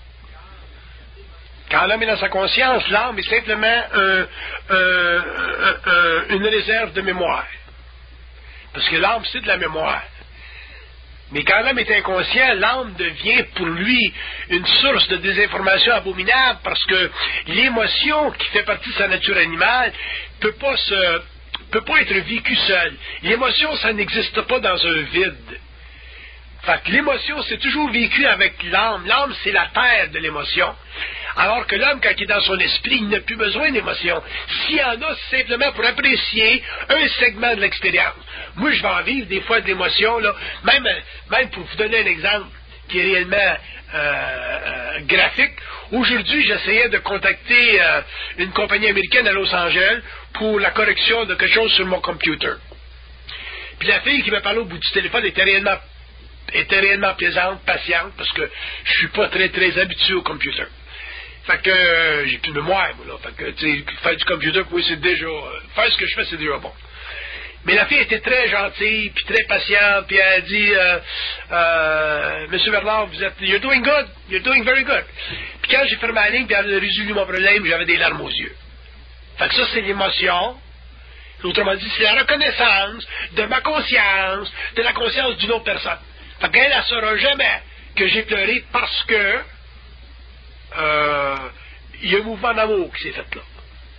Quand l'homme est dans sa conscience, l'âme est simplement un, un, un, un, une réserve de mémoire. Parce que l'âme, c'est de la mémoire. Mais quand l'homme est inconscient, l'âme devient pour lui une source de désinformation abominable, parce que l'émotion qui fait partie de sa nature animale peut pas se, peut pas être vécue seule. L'émotion, ça n'existe pas dans un vide. Fait que l'émotion, c'est toujours vécu avec l'âme. L'âme, c'est la terre de l'émotion. Alors que l'homme, quand il est dans son esprit, il n'a plus besoin d'émotion. S'il y en a, c'est simplement pour apprécier un segment de l'expérience. Moi, je vais en vivre des fois de l'émotion, là. Même, même pour vous donner un exemple qui est réellement euh, euh, graphique. Aujourd'hui, j'essayais de contacter euh, une compagnie américaine à Los Angeles pour la correction de quelque chose sur mon computer. Puis la fille qui m'a parlé au bout du téléphone était réellement était réellement plaisante, patiente, parce que je suis pas très très habitué au computer. Fait que euh, j'ai plus de mémoire, moi, là. Fait que, tu sais, faire du computer, oui, c'est déjà... Euh, faire ce que je fais, c'est déjà bon. Mais la fille était très gentille, puis très patiente, puis elle a dit, euh, euh, Monsieur Bernard, vous êtes... You're doing good. You're doing very good. Puis quand j'ai fermé la ligne, puis elle a résolu mon problème, j'avais des larmes aux yeux. Fait que ça, c'est l'émotion. Autrement dit, c'est la reconnaissance de ma conscience, de la conscience d'une autre personne. Fait qu'elle, elle ne saura jamais que j'ai pleuré parce que euh, il y a un mouvement d'amour qui s'est fait là.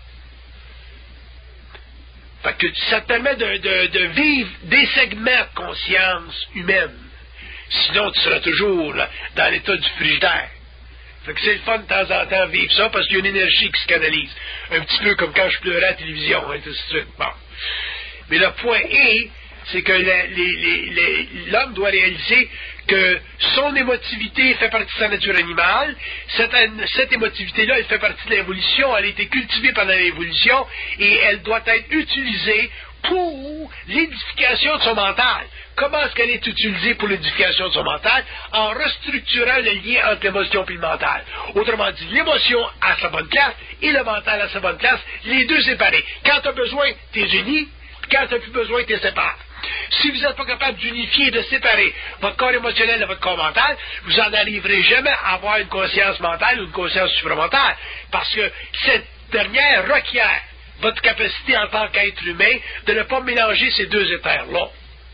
Fait que ça te permet de, de, de vivre des segments de conscience humaine. Sinon, tu seras toujours là, dans l'état du frigidaire. Fait que c'est le fun de temps en temps vivre ça parce qu'il y a une énergie qui se canalise. Un petit peu comme quand je pleurais à la télévision. Hein, tout de suite. Bon. Mais le point est, c'est que les, les, les, l'homme doit réaliser que son émotivité fait partie de sa nature animale. Cette, cette émotivité-là, elle fait partie de l'évolution. Elle a été cultivée pendant l'évolution et elle doit être utilisée pour l'édification de son mental. comment est-ce qu'elle est utilisée pour l'édification de son mental? En restructurant le lien entre l'émotion et le mental. Autrement dit, l'émotion à sa bonne place et le mental à sa bonne place, les deux séparés. Quand tu as besoin, tu es uni, quand tu n'as plus besoin, tu es séparé. Si vous n'êtes pas capable d'unifier et de séparer votre corps émotionnel de votre corps mental, vous n'en arriverez jamais à avoir une conscience mentale ou une conscience supramentale. Parce que cette dernière requiert votre capacité en tant qu'être humain de ne pas mélanger ces deux éthers-là.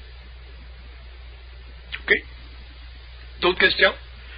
OK? D'autres questions?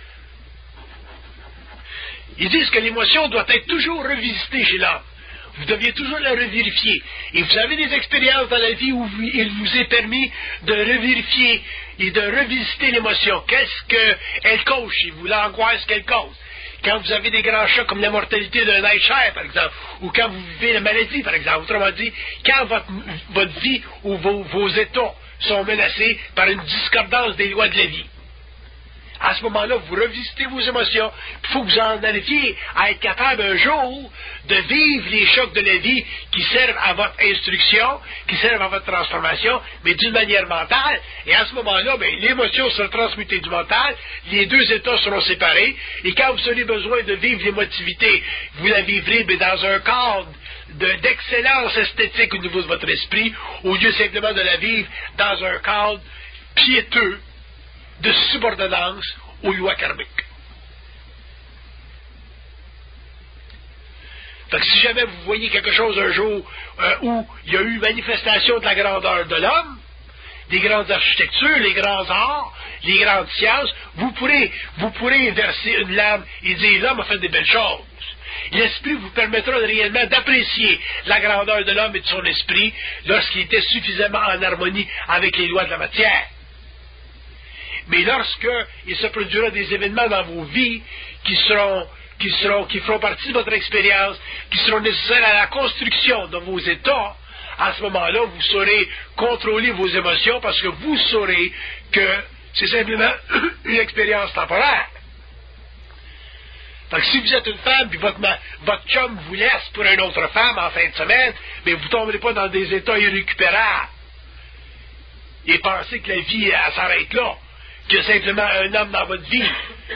Ils disent que l'émotion doit être toujours revisitée chez l'homme. Vous deviez toujours la revérifier. Et vous avez des expériences dans la vie où vous, il vous est permis de revérifier et de revisiter l'émotion. Qu'est-ce qu'elle cause chez vous, l'angoisse qu'elle cause? Quand vous avez des grands chocs comme la mortalité d'un être cher, par exemple, ou quand vous vivez la maladie, par exemple. Autrement dit, quand votre, votre vie ou vos, vos états sont menacés par une discordance des lois de la vie. À ce moment-là, vous revisitez vos émotions. Il faut que vous en arriviez à être capable un jour de vivre les chocs de la vie qui servent à votre instruction, qui servent à votre transformation, mais d'une manière mentale. Et à ce moment-là, ben, l'émotion sera transmutée du mental, les deux états seront séparés, et quand vous aurez besoin de vivre l'émotivité, vous la vivrez mais dans un cadre de, d'excellence esthétique au niveau de votre esprit, au lieu simplement de la vivre dans un cadre piéteux de subordonnance aux lois karmiques. Donc, si jamais vous voyez quelque chose un jour euh, où il y a eu manifestation de la grandeur de l'homme, des grandes architectures, les grands arts, les grandes sciences, vous pourrez, vous pourrez verser une lame et dire l'homme a fait des belles choses. L'esprit vous permettra réellement d'apprécier la grandeur de l'homme et de son esprit lorsqu'il était suffisamment en harmonie avec les lois de la matière. Mais lorsque il se produira des événements dans vos vies qui seront, qui seront, qui feront partie de votre expérience, qui seront nécessaires à la construction de vos états, à ce moment-là, vous saurez contrôler vos émotions parce que vous saurez que c'est simplement une expérience temporaire. Donc, si vous êtes une femme, puis votre, votre chum vous laisse pour une autre femme en fin de semaine, mais vous ne tomberez pas dans des états irrécupérables et pensez que la vie, elle s'arrête là. Qu'il y a simplement un homme dans votre vie.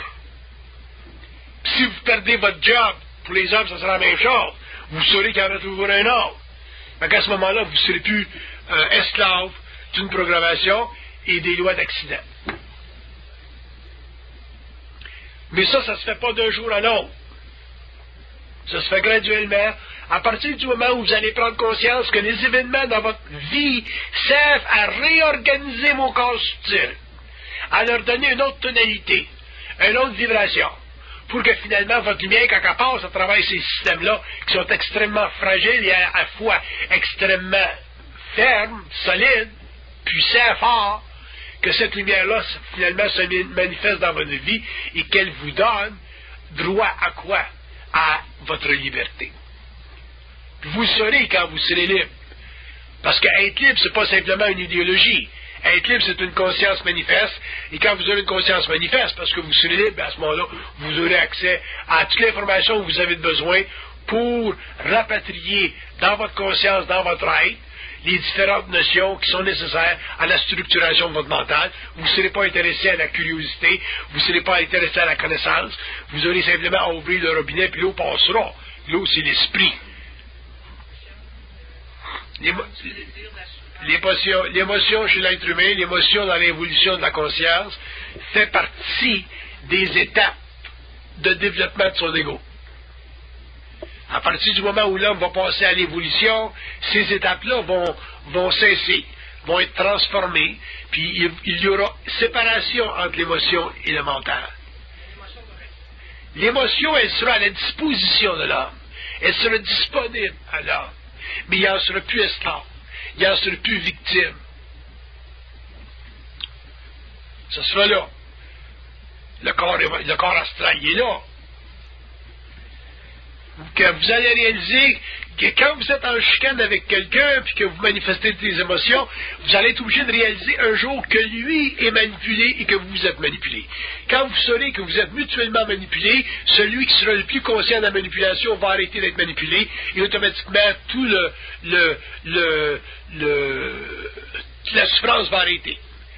Si vous perdez votre job, pour les hommes, ça sera la même chose. Vous saurez qu'il y en a toujours un autre. Donc à ce moment-là, vous ne serez plus euh, esclave d'une programmation et des lois d'accident. Mais ça, ça ne se fait pas d'un jour à l'autre. Ça se fait graduellement. À partir du moment où vous allez prendre conscience que les événements dans votre vie servent à réorganiser vos corps subtils, à leur donner une autre tonalité, une autre vibration, pour que finalement votre lumière, quand elle passe à travers ces systèmes-là, qui sont extrêmement fragiles et à la fois extrêmement fermes, solides, puissants, forts, que cette lumière-là, finalement, se manifeste dans votre vie et qu'elle vous donne droit à quoi? À votre liberté. Puis vous saurez quand vous serez libre. Parce qu'être libre, c'est pas simplement une idéologie. Être libre, c'est une conscience manifeste, et quand vous aurez une conscience manifeste, parce que vous serez libre, à ce moment-là, vous aurez accès à toute l'information que vous avez besoin pour rapatrier dans votre conscience, dans votre être, les différentes notions qui sont nécessaires à la structuration de votre mental. Vous ne serez pas intéressé à la curiosité, vous ne serez pas intéressé à la connaissance, vous aurez simplement à ouvrir le robinet, puis l'eau passera. L'eau, c'est l'esprit. L'émotion, l'émotion chez l'être humain, l'émotion dans l'évolution de la conscience, fait partie des étapes de développement de son ego. À partir du moment où l'homme va passer à l'évolution, ces étapes-là vont, vont cesser, vont être transformées, puis il, il y aura séparation entre l'émotion et le mental. L'émotion, elle sera à la disposition de l'homme. Elle sera disponible à l'homme. Mais il n'en sera plus esclave. Il n'en sera plus victime. Ce sera là. Le corps, le corps astral, il est là. Que vous allez réaliser que quand vous êtes en chicane avec quelqu'un puis que vous manifestez des émotions, vous allez être obligé de réaliser un jour que lui est manipulé et que vous êtes manipulé. Quand vous saurez que vous êtes mutuellement manipulé, celui qui sera le plus conscient de la manipulation va arrêter d'être manipulé et automatiquement tout le, le, le, le la souffrance va arrêter.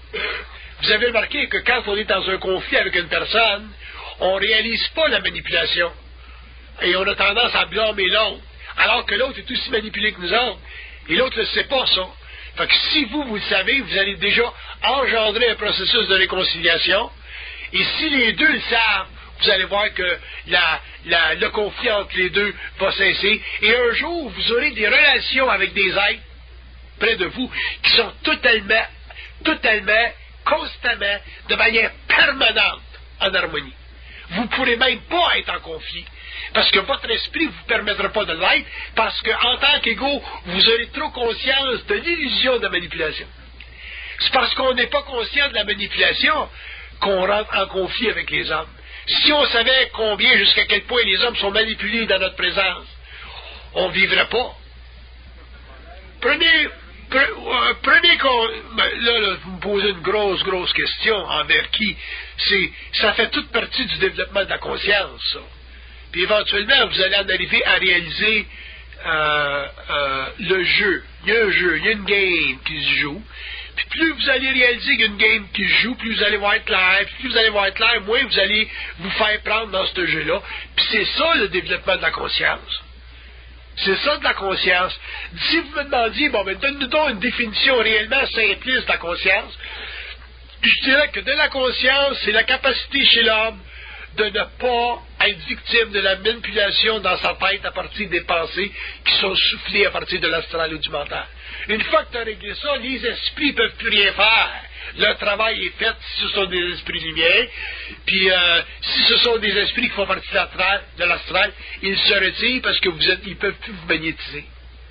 Vous avez remarqué que quand on est dans un conflit avec une personne, on ne réalise pas la manipulation. Et on a tendance à blâmer l'autre, alors que l'autre est aussi manipulé que nous autres. Et l'autre ne le sait pas, ça. Fait que si vous, vous le savez, vous allez déjà engendrer un processus de réconciliation. Et si les deux le savent, vous allez voir que la, la, le conflit entre les deux va cesser. Et un jour, vous aurez des relations avec des êtres près de vous qui sont totalement, totalement, constamment, de manière permanente en harmonie. Vous ne pourrez même pas être en conflit. Parce que votre esprit ne vous permettra pas de l'être, parce qu'en tant qu'égaux, vous aurez trop conscience de l'illusion de manipulation. C'est parce qu'on n'est pas conscient de la manipulation qu'on rentre en conflit avec les hommes. Si on savait combien, jusqu'à quel point les hommes sont manipulés dans notre présence, on ne vivrait pas. Prenez, pre, prenez ben là, là, vous me posez une grosse, grosse question envers qui. C'est, ça fait toute partie du développement de la conscience, ça. Puis éventuellement, vous allez en arriver à réaliser euh, euh, le jeu. Il y a un jeu, il y a une game qui se joue. Puis plus vous allez réaliser qu'il y a une game qui se joue, plus vous allez voir clair. Puis plus vous allez voir clair, moins vous allez vous faire prendre dans ce jeu-là. Puis c'est ça le développement de la conscience. C'est ça de la conscience. Si vous me demandiez, bon, ben donne-nous donc une définition réellement simpliste de la conscience, je dirais que de la conscience, c'est la capacité chez l'homme de ne pas être victime de la manipulation dans sa tête à partir des pensées qui sont soufflées à partir de l'astral ou du mental. Une fois que tu as réglé ça, les esprits ne peuvent plus rien faire. Le travail est fait si ce sont des esprits lumière, puis euh, si ce sont des esprits qui font partie de l'astral, ils se retirent parce que vous êtes, ils ne peuvent plus vous magnétiser.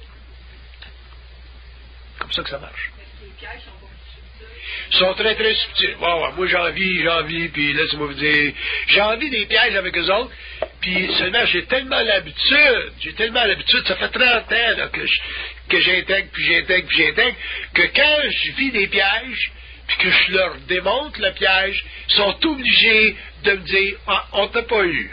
Comme ça que ça marche. Ils sont très, très subtils. Wow, wow, moi, j'ai envie, j'ai envie, puis laissez-moi vous dire, j'ai envie des pièges avec eux autres, puis seulement, j'ai tellement l'habitude, j'ai tellement l'habitude, ça fait trente ans là, que, je, que j'intègre, puis j'intègre, puis j'intègre, que quand je vis des pièges, puis que je leur démontre le piège, ils sont obligés de me dire, ah, on t'a pas eu.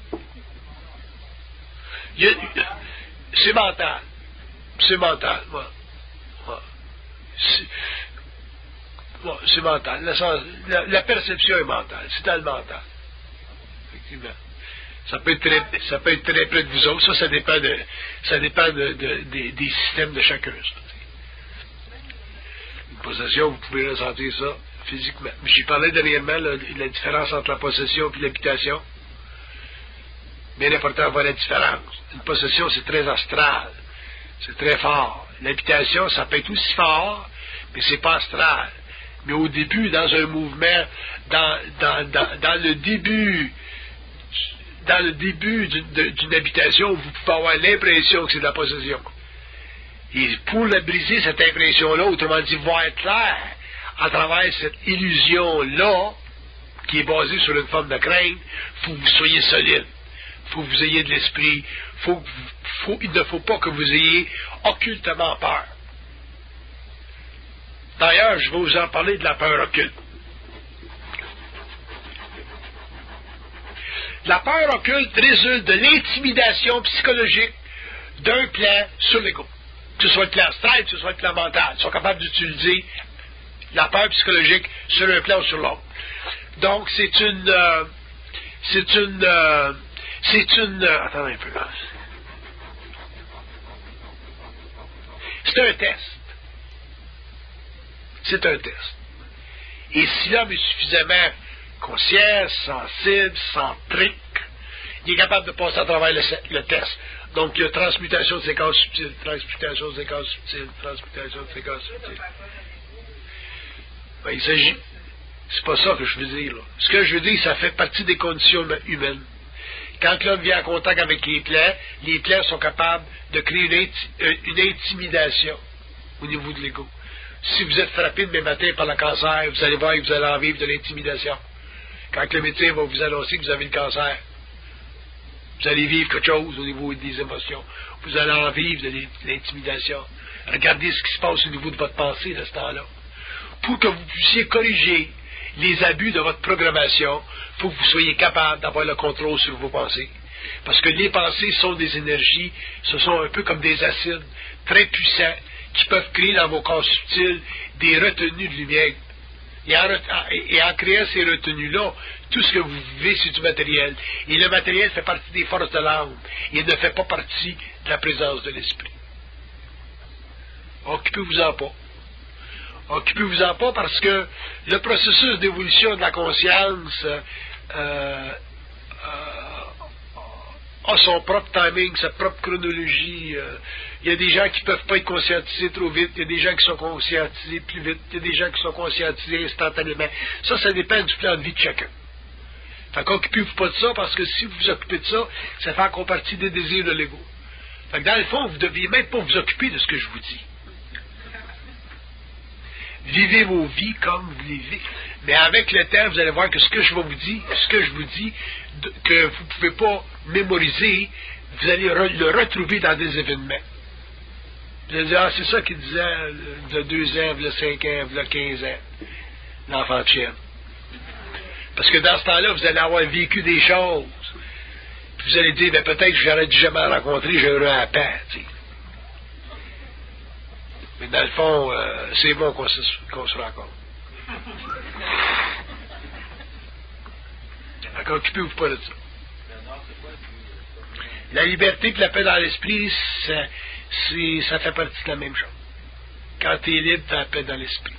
Il y a, c'est mental. C'est mental, moi. Ouais. Ouais. C'est, Bon, c'est mental. La, la, la perception est mentale. C'est dans le mental. Effectivement. Ça peut être très, ça peut être très près de vous autres. Ça, ça dépend, de, ça dépend de, de, des, des systèmes de chacun. Ça. Une possession, vous pouvez ressentir ça physiquement. Mais j'ai parlé dernièrement là, de la différence entre la possession et l'habitation. Bien important de voir la différence. Une possession, c'est très astral. C'est très fort. L'habitation, ça peut être aussi fort, mais c'est pas astral. Mais au début, dans un mouvement, dans, dans, dans, dans le début, dans le début d'une, d'une habitation, vous pouvez avoir l'impression que c'est de la possession. Et pour la briser, cette impression-là, autrement dit, voir clair, à travers cette illusion-là, qui est basée sur une forme de crainte, il faut que vous soyez solide. Il faut que vous ayez de l'esprit. Faut, faut, il ne faut pas que vous ayez occultement peur. D'ailleurs, je vais vous en parler de la peur occulte. La peur occulte résulte de l'intimidation psychologique d'un plan sur l'ego. Que ce soit le plan astral, que ce soit le plan mental. Ils sont capables d'utiliser la peur psychologique sur un plan ou sur l'autre. Donc, c'est une... Euh, c'est une... Euh, c'est une... Euh, attendez un peu. C'est un test. C'est un test. Et si l'homme est suffisamment conscient, sensible, centrique, il est capable de passer à travers le, le test. Donc, il y a transmutation de séquences subtiles, transmutation de séquences subtiles, transmutation de séquences subtiles. Ben, il s'agit... C'est pas ça que je veux dire, là. Ce que je veux dire, ça fait partie des conditions humaines. Quand l'homme vient en contact avec les plans, les plans sont capables de créer une, inti- une intimidation au niveau de l'ego. Si vous êtes frappé demain matin par le cancer, vous allez voir que vous allez en vivre de l'intimidation. Quand le médecin va vous annoncer que vous avez le cancer, vous allez vivre quelque chose au niveau des émotions. Vous allez en vivre de l'intimidation. Regardez ce qui se passe au niveau de votre pensée de ce temps-là. Pour que vous puissiez corriger les abus de votre programmation, il faut que vous soyez capable d'avoir le contrôle sur vos pensées. Parce que les pensées sont des énergies, ce sont un peu comme des acides très puissants qui peuvent créer dans vos corps subtils des retenues de lumière. Et en, et en créant ces retenues-là, tout ce que vous vivez, c'est du matériel. Et le matériel fait partie des forces de l'âme. Il ne fait pas partie de la présence de l'esprit. Occupez-vous-en pas. Occupez-vous-en pas parce que le processus d'évolution de la conscience euh, euh, a son propre timing, sa propre chronologie. Euh, il y a des gens qui ne peuvent pas être conscientisés trop vite, il y a des gens qui sont conscientisés plus vite, il y a des gens qui sont conscientisés instantanément. Ça, ça dépend du plan de vie de chacun. Fait qu'occupez-vous pas de ça, parce que si vous vous occupez de ça, ça fait encore partie des désirs de l'ego. Fait que dans le fond, vous ne deviez même pas vous occuper de ce que je vous dis. Vivez vos vies comme vous les vivez. Mais avec le temps, vous allez voir que ce que je vais vous dire, ce que je vous dis, de, que vous ne pouvez pas mémoriser, vous allez re, le retrouver dans des événements. Vous allez dire, ah, c'est ça qu'il disait il y a deux ans, il y a cinq ans, il y a quinze ans, l'enfant de chienne. Parce que dans ce temps-là, vous allez avoir vécu des choses. Puis vous allez dire, ben, peut-être que j'aurais dû jamais rencontrer, j'aurais à peine, tu sais. Mais dans le fond, euh, c'est bon qu'on se, qu'on se rencontre. Donc, occupez-vous pas de ça. La liberté et la paix dans l'esprit, ça, c'est, ça fait partie de la même chose. Quand tu es libre, tu as la paix dans l'esprit.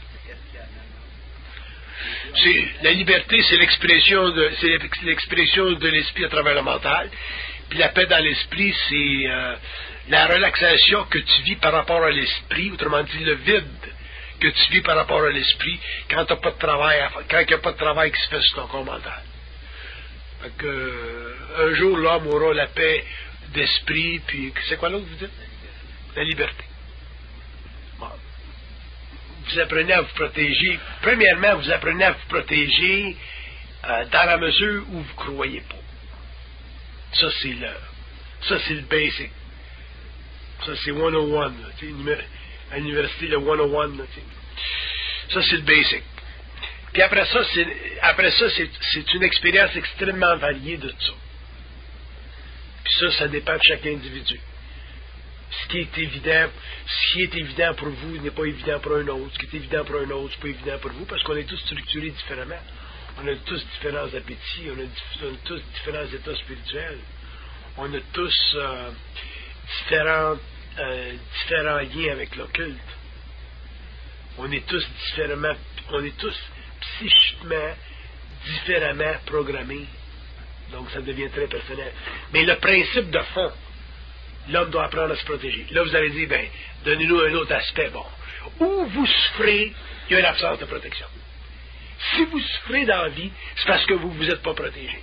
C'est, la liberté, c'est l'expression de, c'est l'expression de l'esprit à travers le mental. Puis la paix dans l'esprit, c'est euh, la relaxation que tu vis par rapport à l'esprit, autrement dit le vide que tu vis par rapport à l'esprit quand tu n'as pas de travail à faire, quand il n'y a pas de travail qui se fait sur ton corps mental. Fait que, euh, un jour, l'homme aura la paix d'esprit, puis c'est quoi l'autre, vous dites? La liberté. Bon. Vous apprenez à vous protéger. Premièrement, vous apprenez à vous protéger euh, dans la mesure où vous ne croyez pas. Ça, c'est le, ça, c'est le basic. Ça, c'est cent un. Là, à l'université, le cent un. Là, ça, c'est le basic. Puis après ça, c'est, après ça, c'est, c'est une expérience extrêmement variée de ça. Puis ça, ça dépend de chaque individu. Ce qui est évident, ce qui est évident pour vous n'est pas évident pour un autre. Ce qui est évident pour un autre, c'est pas évident pour vous, parce qu'on est tous structurés différemment. On a tous différents appétits, on a, on a tous différents états spirituels. On a tous euh, différents, euh, différents liens avec l'occulte. On est tous différemment, on est tous psychiquement différemment programmés. Donc ça devient très personnel. Mais le principe de fond, l'homme doit apprendre à se protéger. Là, vous allez dire, ben, donnez-nous un autre aspect. Bon, où vous souffrez, il y a une absence de protection. Si vous souffrez dans la vie, c'est parce que vous ne vous êtes pas protégé.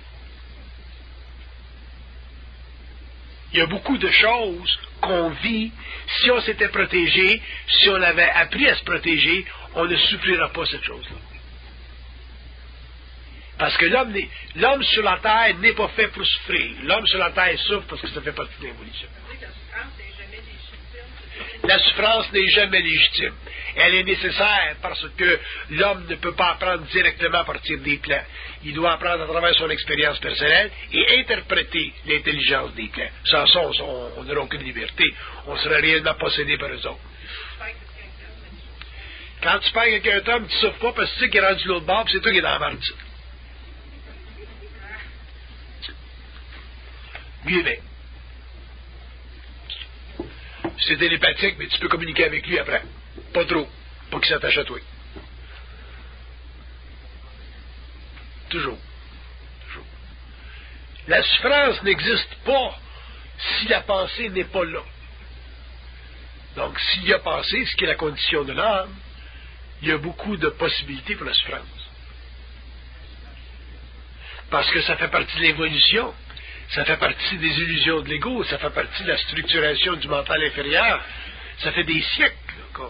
Il y a beaucoup de choses qu'on vit. Si on s'était protégé, si on avait appris à se protéger, on ne souffrira pas cette chose-là. Parce que l'homme, l'homme sur la terre n'est pas fait pour souffrir. L'homme sur la terre souffre parce que ça fait partie de l'évolution. La souffrance n'est jamais légitime. Elle est nécessaire parce que l'homme ne peut pas apprendre directement à partir des plans. Il doit apprendre à travers son expérience personnelle et interpréter l'intelligence des plans. Sans ça, on n'aurait aucune liberté. On serait réellement possédé par eux autres. Quand tu parles avec un homme, tu ne souffres pas parce que tu sais qu'il est rendu de l'autre bord, c'est toi qui es dans la marde. Lui, bien. C'est télépathique, mais tu peux communiquer avec lui après. Pas trop. Pas qu'il s'attache à toi. Toujours. Toujours. La souffrance n'existe pas si la pensée n'est pas là. Donc, s'il y a pensée, ce qui est la condition de l'âme, il y a beaucoup de possibilités pour la souffrance. Parce que ça fait partie de l'évolution. Ça fait partie des illusions de l'ego, ça fait partie de la structuration du mental inférieur. Ça fait des siècles. Là,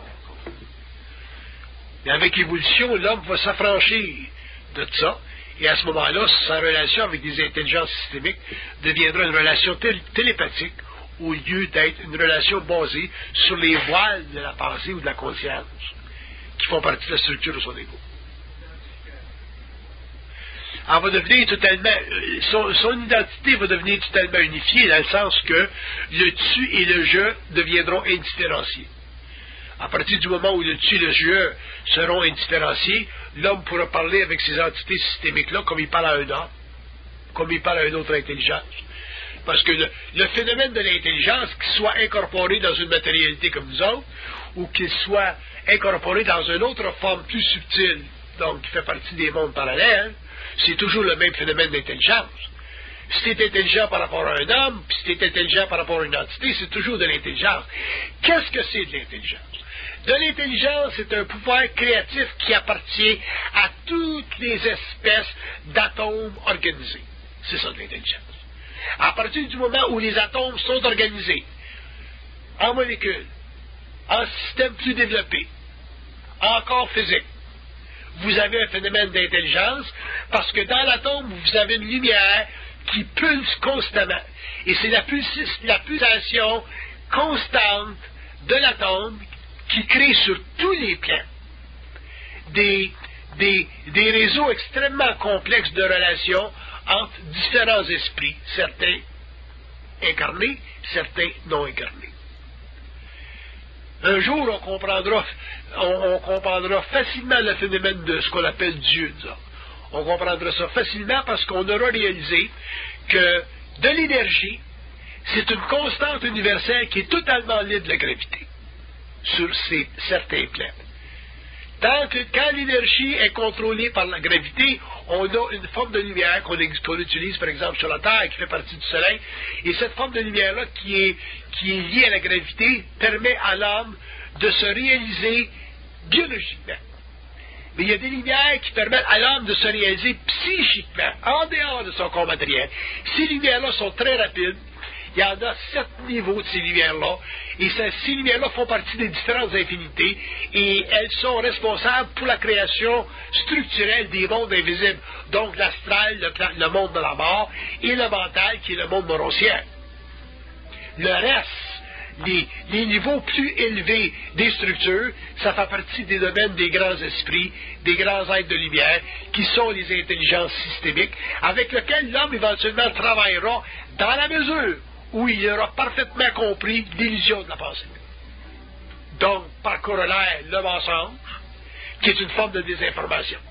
mais avec l'évolution, l'homme va s'affranchir de ça, et à ce moment-là, sa relation avec des intelligences systémiques deviendra une relation tél- télépathique, au lieu d'être une relation basée sur les voiles de la pensée ou de la conscience, qui font partie de la structure de son ego. Elle va devenir totalement, son, son identité va devenir totalement unifiée, dans le sens que le tu et le je deviendront indifférenciés. À partir du moment où le tu et le je seront indifférenciés, l'homme pourra parler avec ces entités systémiques-là comme il parle à un homme, comme il parle à une autre intelligence. Parce que le, le phénomène de l'intelligence, qu'il soit incorporé dans une matérialité comme nous autres, ou qu'il soit incorporé dans une autre forme plus subtile, donc qui fait partie des mondes parallèles, c'est toujours le même phénomène d'intelligence. Si tu es intelligent par rapport à un homme, puis si tu es intelligent par rapport à une entité, c'est toujours de l'intelligence. Qu'est-ce que c'est de l'intelligence? De l'intelligence, c'est un pouvoir créatif qui appartient à toutes les espèces d'atomes organisés. C'est ça de l'intelligence. À partir du moment où les atomes sont organisés en molécules, en systèmes plus développés, en corps physique, vous avez un phénomène d'intelligence parce que dans l'atome, vous avez une lumière qui pulse constamment. Et c'est la, pulsi- la pulsation constante de l'atome qui crée sur tous les plans des, des, des réseaux extrêmement complexes de relations entre différents esprits, certains incarnés, certains non incarnés. Un jour, on comprendra, on, on comprendra facilement le phénomène de ce qu'on appelle Dieu, nous autres. On comprendra ça facilement parce qu'on aura réalisé que de l'énergie, c'est une constante universelle qui est totalement libre de la gravité sur ces, certains plans. Tant que, quand l'énergie est contrôlée par la gravité, on a une forme de lumière qu'on, qu'on utilise, par exemple, sur la Terre, qui fait partie du Soleil, et cette forme de lumière-là, qui est, qui est liée à la gravité, permet à l'homme de se réaliser biologiquement. Mais il y a des lumières qui permettent à l'homme de se réaliser psychiquement, en dehors de son corps matériel. Ces lumières-là sont très rapides. Il y en a sept niveaux de ces lumières-là. Et ces, ces lumières-là font partie des différentes infinités. Et elles sont responsables pour la création structurelle des mondes invisibles. Donc l'astral, le, le monde de la mort, et le mental, qui est le monde moroncien. Le reste, Les, les niveaux plus élevés des structures, ça fait partie des domaines des grands esprits, des grands êtres de lumière, qui sont les intelligences systémiques, avec lesquelles l'homme éventuellement travaillera dans la mesure où il aura parfaitement compris l'illusion de la pensée. Donc, par corollaire, le mensonge, qui est une forme de désinformation.